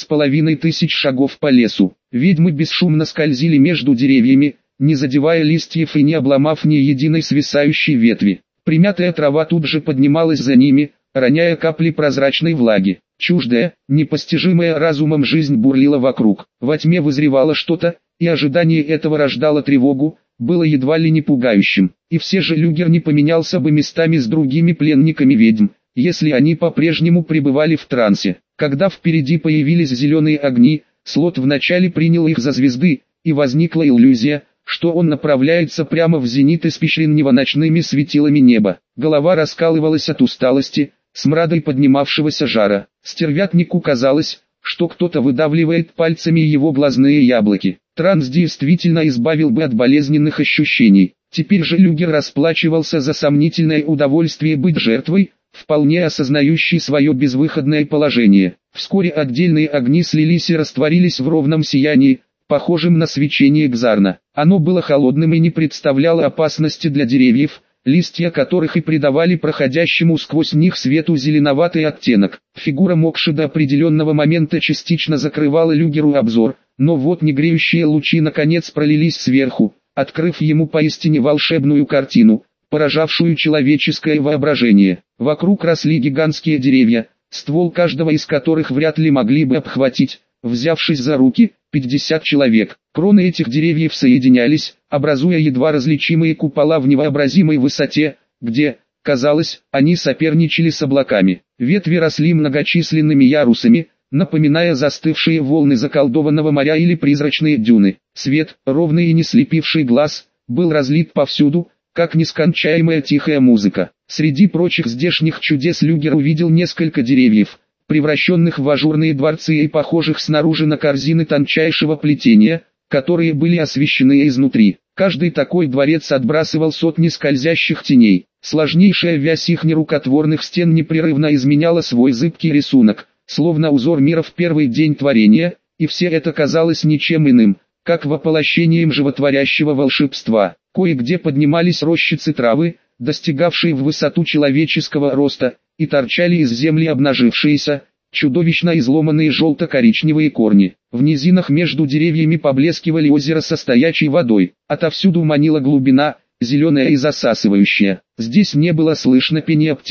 8500 шагов по лесу. Ведьмы бесшумно скользили между деревьями, не задевая листьев и не обломав ни единой свисающей ветви. Примятая трава тут же поднималась за ними, роняя капли прозрачной влаги. Чуждая, непостижимая разумом жизнь бурлила вокруг. Во тьме вызревало что-то, и ожидание этого рождало тревогу, было едва ли не пугающим. И все же Люгер не поменялся бы местами с другими пленниками ведьм, если они по-прежнему пребывали в трансе. Когда впереди появились зеленые огни, Слот вначале принял их за звезды, и возникла иллюзия, что он направляется прямо в зенит испещренного ночными светилами неба. Голова раскалывалась от усталости, смрада и поднимавшегося жара. Стервятнику казалось, что кто-то выдавливает пальцами его глазные яблоки. Транс действительно избавил бы от болезненных ощущений. Теперь же Люгер расплачивался за сомнительное удовольствие быть жертвой, вполне осознающей свое безвыходное положение. Вскоре отдельные огни слились и растворились в ровном сиянии, похожем на свечение Гзарна. Оно было холодным и не представляло опасности для деревьев, листья которых и придавали проходящему сквозь них свету зеленоватый оттенок. Фигура Мокши до определенного момента частично закрывала Люгеру обзор, но вот негреющие лучи наконец пролились сверху, открыв ему поистине волшебную картину, поражавшую человеческое воображение. Вокруг росли гигантские деревья, ствол каждого из которых вряд ли могли бы обхватить, взявшись за руки, 50 человек. Кроны этих деревьев соединялись, образуя едва различимые купола в невообразимой высоте, где, казалось, они соперничали с облаками. Ветви росли многочисленными ярусами, напоминая застывшие волны заколдованного моря или призрачные дюны. Свет, ровный и не слепивший глаз, был разлит повсюду, как нескончаемая тихая музыка. Среди прочих здешних чудес Люгер увидел несколько деревьев, превращенных в ажурные дворцы и похожих снаружи на корзины тончайшего плетения, которые были освещены изнутри. Каждый такой дворец отбрасывал сотни скользящих теней. Сложнейшая вязь их нерукотворных стен непрерывно изменяла свой зыбкий рисунок, словно узор мира в первый день творения, и все это казалось ничем иным, как воплощением животворящего волшебства. Кое-где поднимались рощицы травы, достигавшие в высоту человеческого роста, и торчали из земли обнажившиеся, чудовищно изломанные желто-коричневые корни. В низинах между деревьями поблескивали озера со стоячей водой, отовсюду манила глубина, зеленая и засасывающая. Здесь не было слышно пения птиц,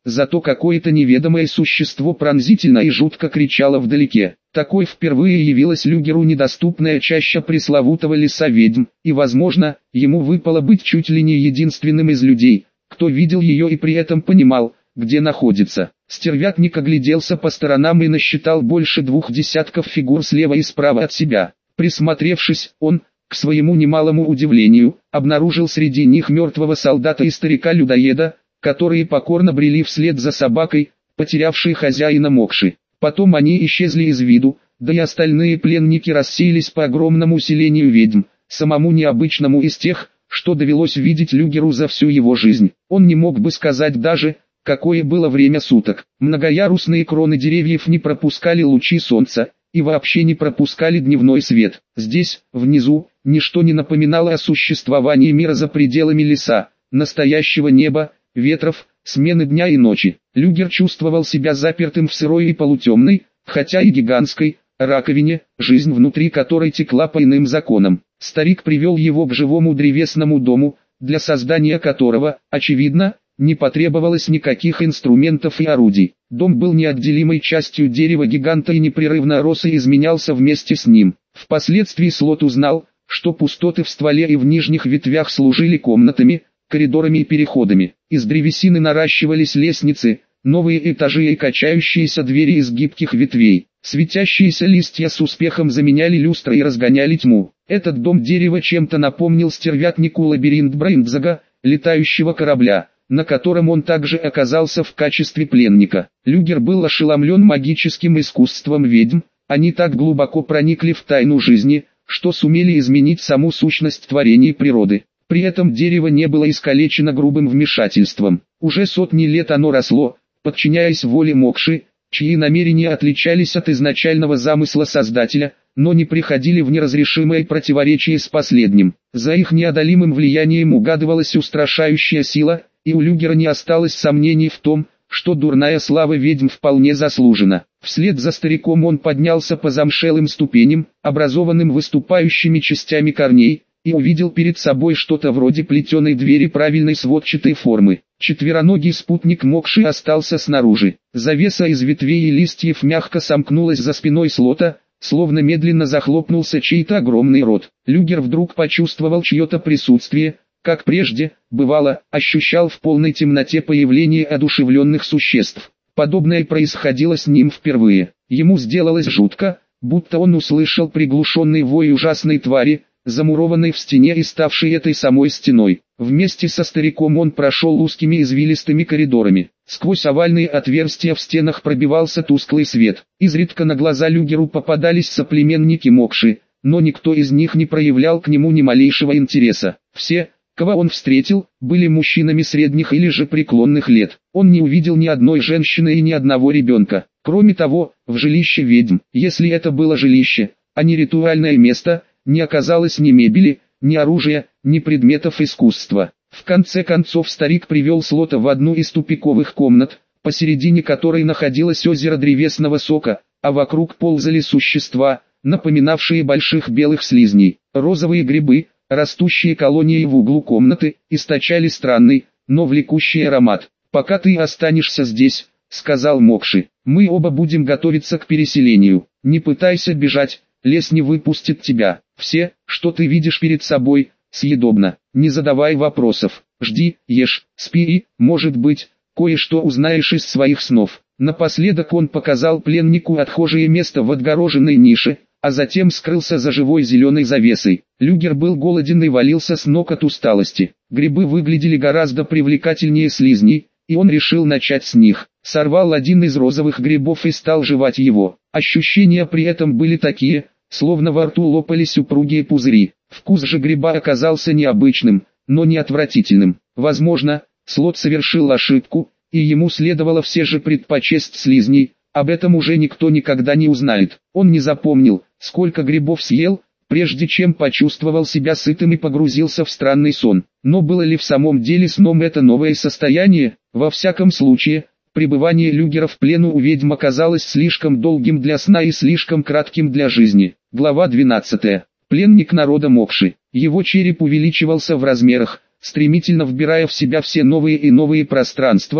зато какое-то неведомое существо пронзительно и жутко кричало вдалеке. Такой впервые явилась Люгеру недоступная чаща пресловутого леса ведьм, и возможно, ему выпало быть чуть ли не единственным из людей, кто видел ее и при этом понимал, где находится. Стервятник огляделся по сторонам и насчитал больше 20 фигур слева и справа от себя. Присмотревшись, он, к своему немалому удивлению, обнаружил среди них мертвого солдата и старика-людоеда, которые покорно брели вслед за собакой, потерявшей хозяина Мокши. Потом они исчезли из виду, да и остальные пленники рассеялись по огромному селению ведьм, самому необычному из тех, что довелось видеть Люгеру за всю его жизнь. Он не мог бы сказать даже, какое было время суток. Многоярусные кроны деревьев не пропускали лучи солнца, и вообще не пропускали дневной свет. Здесь, внизу, ничто не напоминало о существовании мира за пределами леса, настоящего неба, ветров, смены дня и ночи. Люгер чувствовал себя запертым в сырой и полутемной, хотя и гигантской, раковине, жизнь внутри которой текла по иным законам. Старик привел его к живому древесному дому, для создания которого, очевидно, не потребовалось никаких инструментов и орудий. Дом был неотделимой частью дерева-гиганта и непрерывно рос и изменялся вместе с ним. Впоследствии Слот узнал, что пустоты в стволе и в нижних ветвях служили комнатами, коридорами и переходами. Из древесины наращивались лестницы, новые этажи и качающиеся двери из гибких ветвей. Светящиеся листья с успехом заменяли люстры и разгоняли тьму. Этот дом дерева чем-то напомнил стервятнику лабиринт Брейндзага, летающего корабля, на котором он также оказался в качестве пленника. Люгер был ошеломлен магическим искусством ведьм, они так глубоко проникли в тайну жизни, что сумели изменить саму сущность творений природы. При этом дерево не было искалечено грубым вмешательством. Уже сотни лет оно росло, подчиняясь воле Мокши, чьи намерения отличались от изначального замысла Создателя, но не приходили в неразрешимое противоречие с последним. За их неодолимым влиянием угадывалась устрашающая сила, и у Люгера не осталось сомнений в том, что дурная слава ведьм вполне заслужена. Вслед за стариком он поднялся по замшелым ступеням, образованным выступающими частями корней, и увидел перед собой что-то вроде плетеной двери правильной сводчатой формы. Четвероногий спутник Мокши остался снаружи. Завеса из ветвей и листьев мягко сомкнулась за спиной Слота, словно медленно захлопнулся чей-то огромный рот. Люгер вдруг почувствовал чье-то присутствие, как прежде, бывало, ощущал в полной темноте появление одушевленных существ. Подобное происходило с ним впервые. Ему сделалось жутко, будто он услышал приглушенный вой ужасной твари, замурованной в стене и ставшей этой самой стеной. Вместе со стариком он прошел узкими извилистыми коридорами. Сквозь овальные отверстия в стенах пробивался тусклый свет. Изредка на глаза Люгеру попадались соплеменники Мокши, но никто из них не проявлял к нему ни малейшего интереса. Все, кого он встретил, были мужчинами средних или же преклонных лет. Он не увидел ни одной женщины и ни одного ребенка. Кроме того, в жилище ведьм, если это было жилище, а не ритуальное место, не оказалось ни мебели, ни оружия, ни предметов искусства. В конце концов старик привел Слота в одну из тупиковых комнат, посередине которой находилось озеро древесного сока, а вокруг ползали существа, напоминавшие больших белых слизней. Розовые грибы, растущие колонией в углу комнаты, источали странный, но влекущий аромат. «Пока ты останешься здесь», — сказал Мокши, — «мы оба будем готовиться к переселению. Не пытайся бежать, лес не выпустит тебя. Все, что ты видишь перед собой, съедобно. Не задавай вопросов. Жди, ешь, спи и, может быть, кое-что узнаешь из своих снов». Напоследок он показал пленнику отхожее место в отгороженной нише, а затем скрылся за живой зеленой завесой. Люгер был голоден и валился с ног от усталости. Грибы выглядели гораздо привлекательнее слизней, и он решил начать с них. Сорвал один из розовых грибов и стал жевать его. Ощущения при этом были такие, словно во рту лопались упругие пузыри. Вкус же гриба оказался необычным, но не отвратительным. Возможно, Слот совершил ошибку, и ему следовало все же предпочесть слизней. Об этом уже никто никогда не узнает. Он не запомнил, сколько грибов съел, прежде чем почувствовал себя сытым и погрузился в странный сон. Но было ли в самом деле сном это новое состояние? Во всяком случае, пребывание Люгера в плену у ведьм оказалось слишком долгим для сна и слишком кратким для жизни. Глава 12. Пленник народа Мокши. Его череп увеличивался в размерах, стремительно вбирая в себя все новые и новые пространства,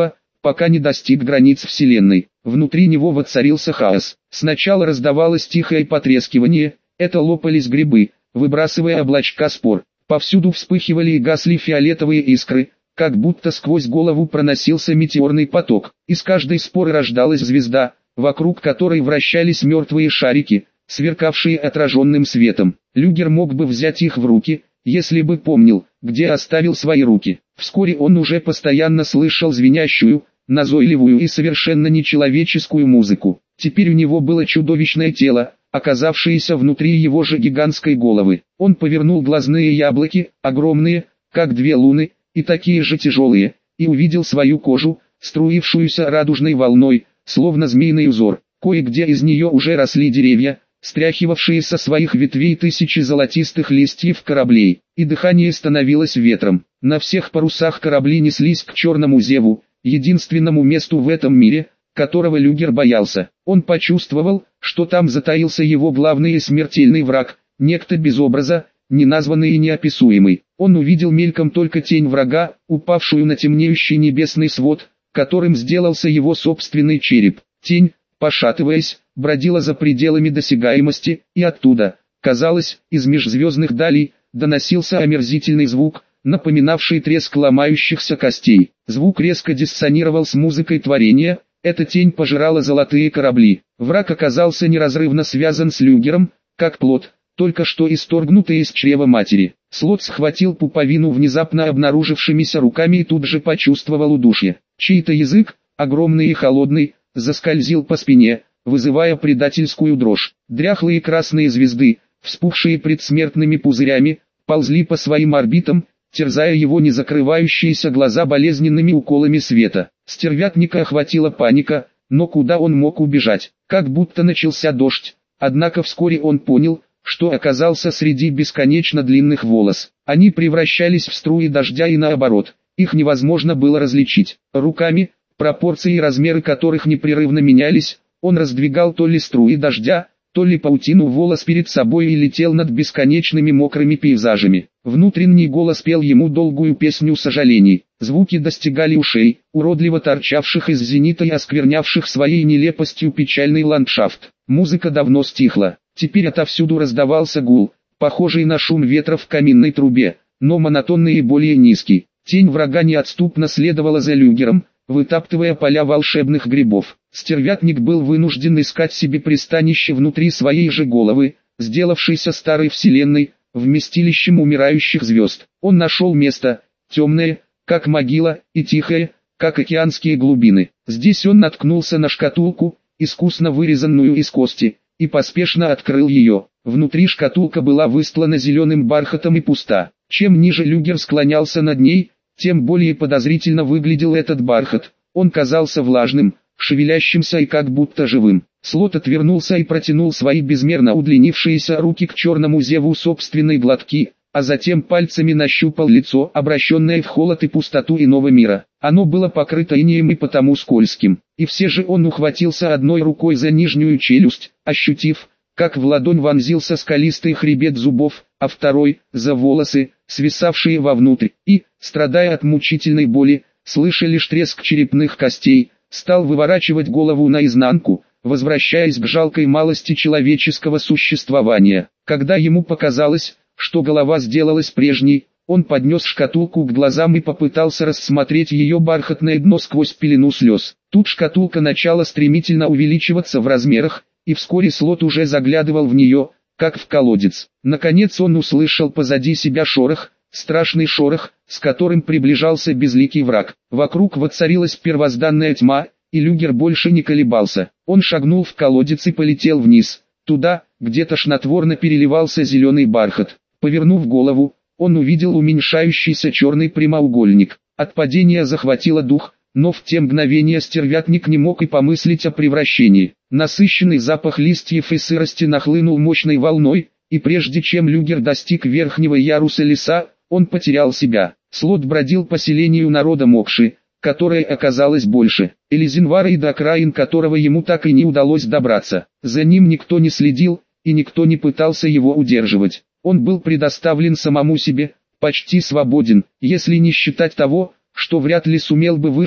пока не достиг границ Вселенной. Внутри него воцарился хаос. Сначала раздавалось тихое потрескивание, это лопались грибы, выбрасывая облачка спор. Повсюду вспыхивали и гасли фиолетовые искры, как будто сквозь голову проносился метеорный поток. Из каждой споры рождалась звезда, вокруг которой вращались мертвые шарики, сверкавшие отраженным светом. Люгер мог бы взять их в руки, если бы помнил, где оставил свои руки. Вскоре он уже постоянно слышал звенящую, назойливую и совершенно нечеловеческую музыку. Теперь у него было чудовищное тело, оказавшееся внутри его же гигантской головы. Он повернул глазные яблоки, огромные, как две луны, и такие же тяжелые, и увидел свою кожу, струившуюся радужной волной, словно змеиный узор. Кое-где из нее уже росли деревья, стряхивавшие со своих ветвей тысячи золотистых листьев кораблей, и дыхание становилось ветром. На всех парусах корабли неслись к Черному Зеву, единственному месту в этом мире, которого Люгер боялся. Он почувствовал, что там затаился его главный и смертельный враг, некто без образа, неназванный и неописуемый. Он увидел мельком только тень врага, упавшую на темнеющий небесный свод, которым сделался его собственный череп. Тень, пошатываясь, бродила за пределами досягаемости, и оттуда, казалось, из межзвездных далей, доносился омерзительный звук, напоминавший треск ломающихся костей. Звук резко диссонировал с музыкой творения, эта тень пожирала золотые корабли. Враг оказался неразрывно связан с Люгером, как плод, только что исторгнутый из чрева матери. Слот схватил пуповину внезапно обнаружившимися руками и тут же почувствовал удушье. Чей-то язык, огромный и холодный, заскользил по спине, вызывая предательскую дрожь. Дряхлые красные звезды, вспухшие предсмертными пузырями, ползли по своим орбитам, терзая его незакрывающиеся глаза болезненными уколами света. Стервятника охватила паника, но куда он мог убежать? Как будто начался дождь, однако вскоре он понял, что оказался среди бесконечно длинных волос. Они превращались в струи дождя и наоборот, их невозможно было различить. Руками, пропорции и размеры которых непрерывно менялись, он раздвигал то ли струи дождя, то ли паутину волос перед собой и летел над бесконечными мокрыми пейзажами. Внутренний голос пел ему долгую песню сожалений. Звуки достигали ушей, уродливо торчавших из зенита и осквернявших своей нелепостью печальный ландшафт. Музыка давно стихла. Теперь отовсюду раздавался гул, похожий на шум ветра в каминной трубе, но монотонный и более низкий. Тень врага неотступно следовала за Люгером, вытаптывая поля волшебных грибов. Стервятник был вынужден искать себе пристанище внутри своей же головы, сделавшейся старой вселенной, вместилищем умирающих звезд. Он нашел место, темное, как могила, и тихое, как океанские глубины. Здесь он наткнулся на шкатулку, искусно вырезанную из кости, и поспешно открыл ее. Внутри шкатулка была выстлана зеленым бархатом и пуста. Чем ниже Люгер склонялся над ней, тем более подозрительно выглядел этот бархат. Он казался влажным, шевелящимся и как будто живым. Слот отвернулся и протянул свои безмерно удлинившиеся руки к Черному Зеву собственной глотки, а затем пальцами нащупал лицо, обращенное в холод и пустоту иного мира. Оно было покрыто инеем и потому скользким. И все же он ухватился одной рукой за нижнюю челюсть, ощутив, как в ладонь вонзился скалистый хребет зубов, а второй — за волосы, свисавшие вовнутрь, и, страдая от мучительной боли, слыша лишь треск черепных костей, стал выворачивать голову наизнанку, возвращаясь к жалкой малости человеческого существования. Когда ему показалось, что голова сделалась прежней, он поднес шкатулку к глазам и попытался рассмотреть ее бархатное дно сквозь пелену слез. Тут шкатулка начала стремительно увеличиваться в размерах, и вскоре Слот уже заглядывал в нее, как в колодец. Наконец он услышал позади себя шорох, страшный шорох, с которым приближался безликий враг. Вокруг воцарилась первозданная тьма, и Люгер больше не колебался. Он шагнул в колодец и полетел вниз, туда, где тошнотворно переливался зеленый бархат. Повернув голову, он увидел уменьшающийся черный прямоугольник. От падения захватило дух, но в те мгновения стервятник не мог и помыслить о превращении. Насыщенный запах листьев и сырости нахлынул мощной волной, и прежде чем Люгер достиг верхнего яруса леса, он потерял себя. Слот бродил по селению народа Мокши, которое оказалось больше Элизинвара и до окраин которого ему так и не удалось добраться. За ним никто не следил, и никто не пытался его удерживать. Он был предоставлен самому себе, почти свободен, если не считать того, что вряд ли сумел бы выжить,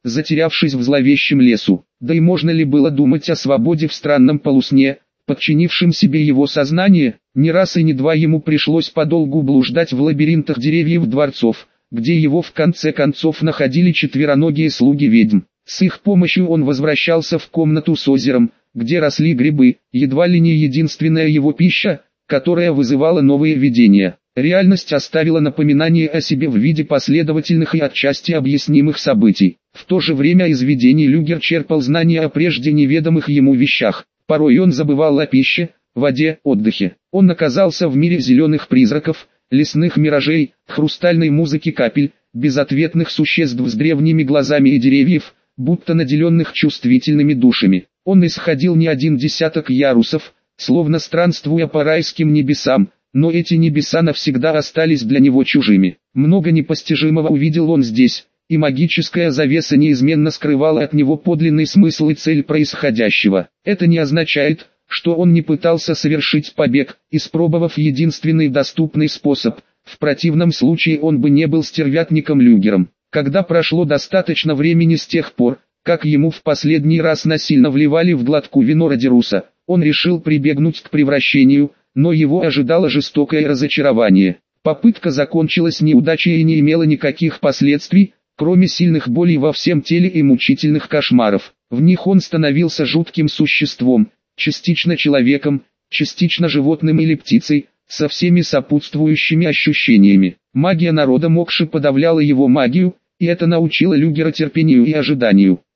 затерявшись в зловещем лесу. Да и можно ли было думать о свободе в странном полусне, подчинившем себе его сознание? Не раз и не два ему пришлось подолгу блуждать в лабиринтах деревьев дворцов, где его в конце концов находили четвероногие слуги ведьм. С их помощью он возвращался в комнату с озером, где росли грибы, едва ли не единственная его пища, которая вызывала новые видения. Реальность оставила напоминание о себе в виде последовательных и отчасти объяснимых событий. В то же время из видений Люгер черпал знания о прежде неведомых ему вещах. Порой он забывал о пище, воде, отдыхе. Он оказался в мире зеленых призраков, лесных миражей, хрустальной музыки капель, безответных существ с древними глазами и деревьев, будто наделенных чувствительными душами. Он исходил не один десяток ярусов, словно странствуя по райским небесам, но эти небеса навсегда остались для него чужими. Много непостижимого увидел он здесь, и магическая завеса неизменно скрывала от него подлинный смысл и цель происходящего. Это не означает, что он не пытался совершить побег, испробовав единственный доступный способ. В противном случае он бы не был стервятником Люгером. Когда прошло достаточно времени с тех пор, как ему в последний раз насильно вливали в глотку вино Родеруса, он решил прибегнуть к превращению, но его ожидало жестокое разочарование. Попытка закончилась неудачей и не имела никаких последствий, кроме сильных болей во всем теле и мучительных кошмаров. В них он становился жутким существом, частично человеком, частично животным или птицей, со всеми сопутствующими ощущениями. Магия народа Мокши подавляла его магию, и это научило Люгера терпению и ожиданию.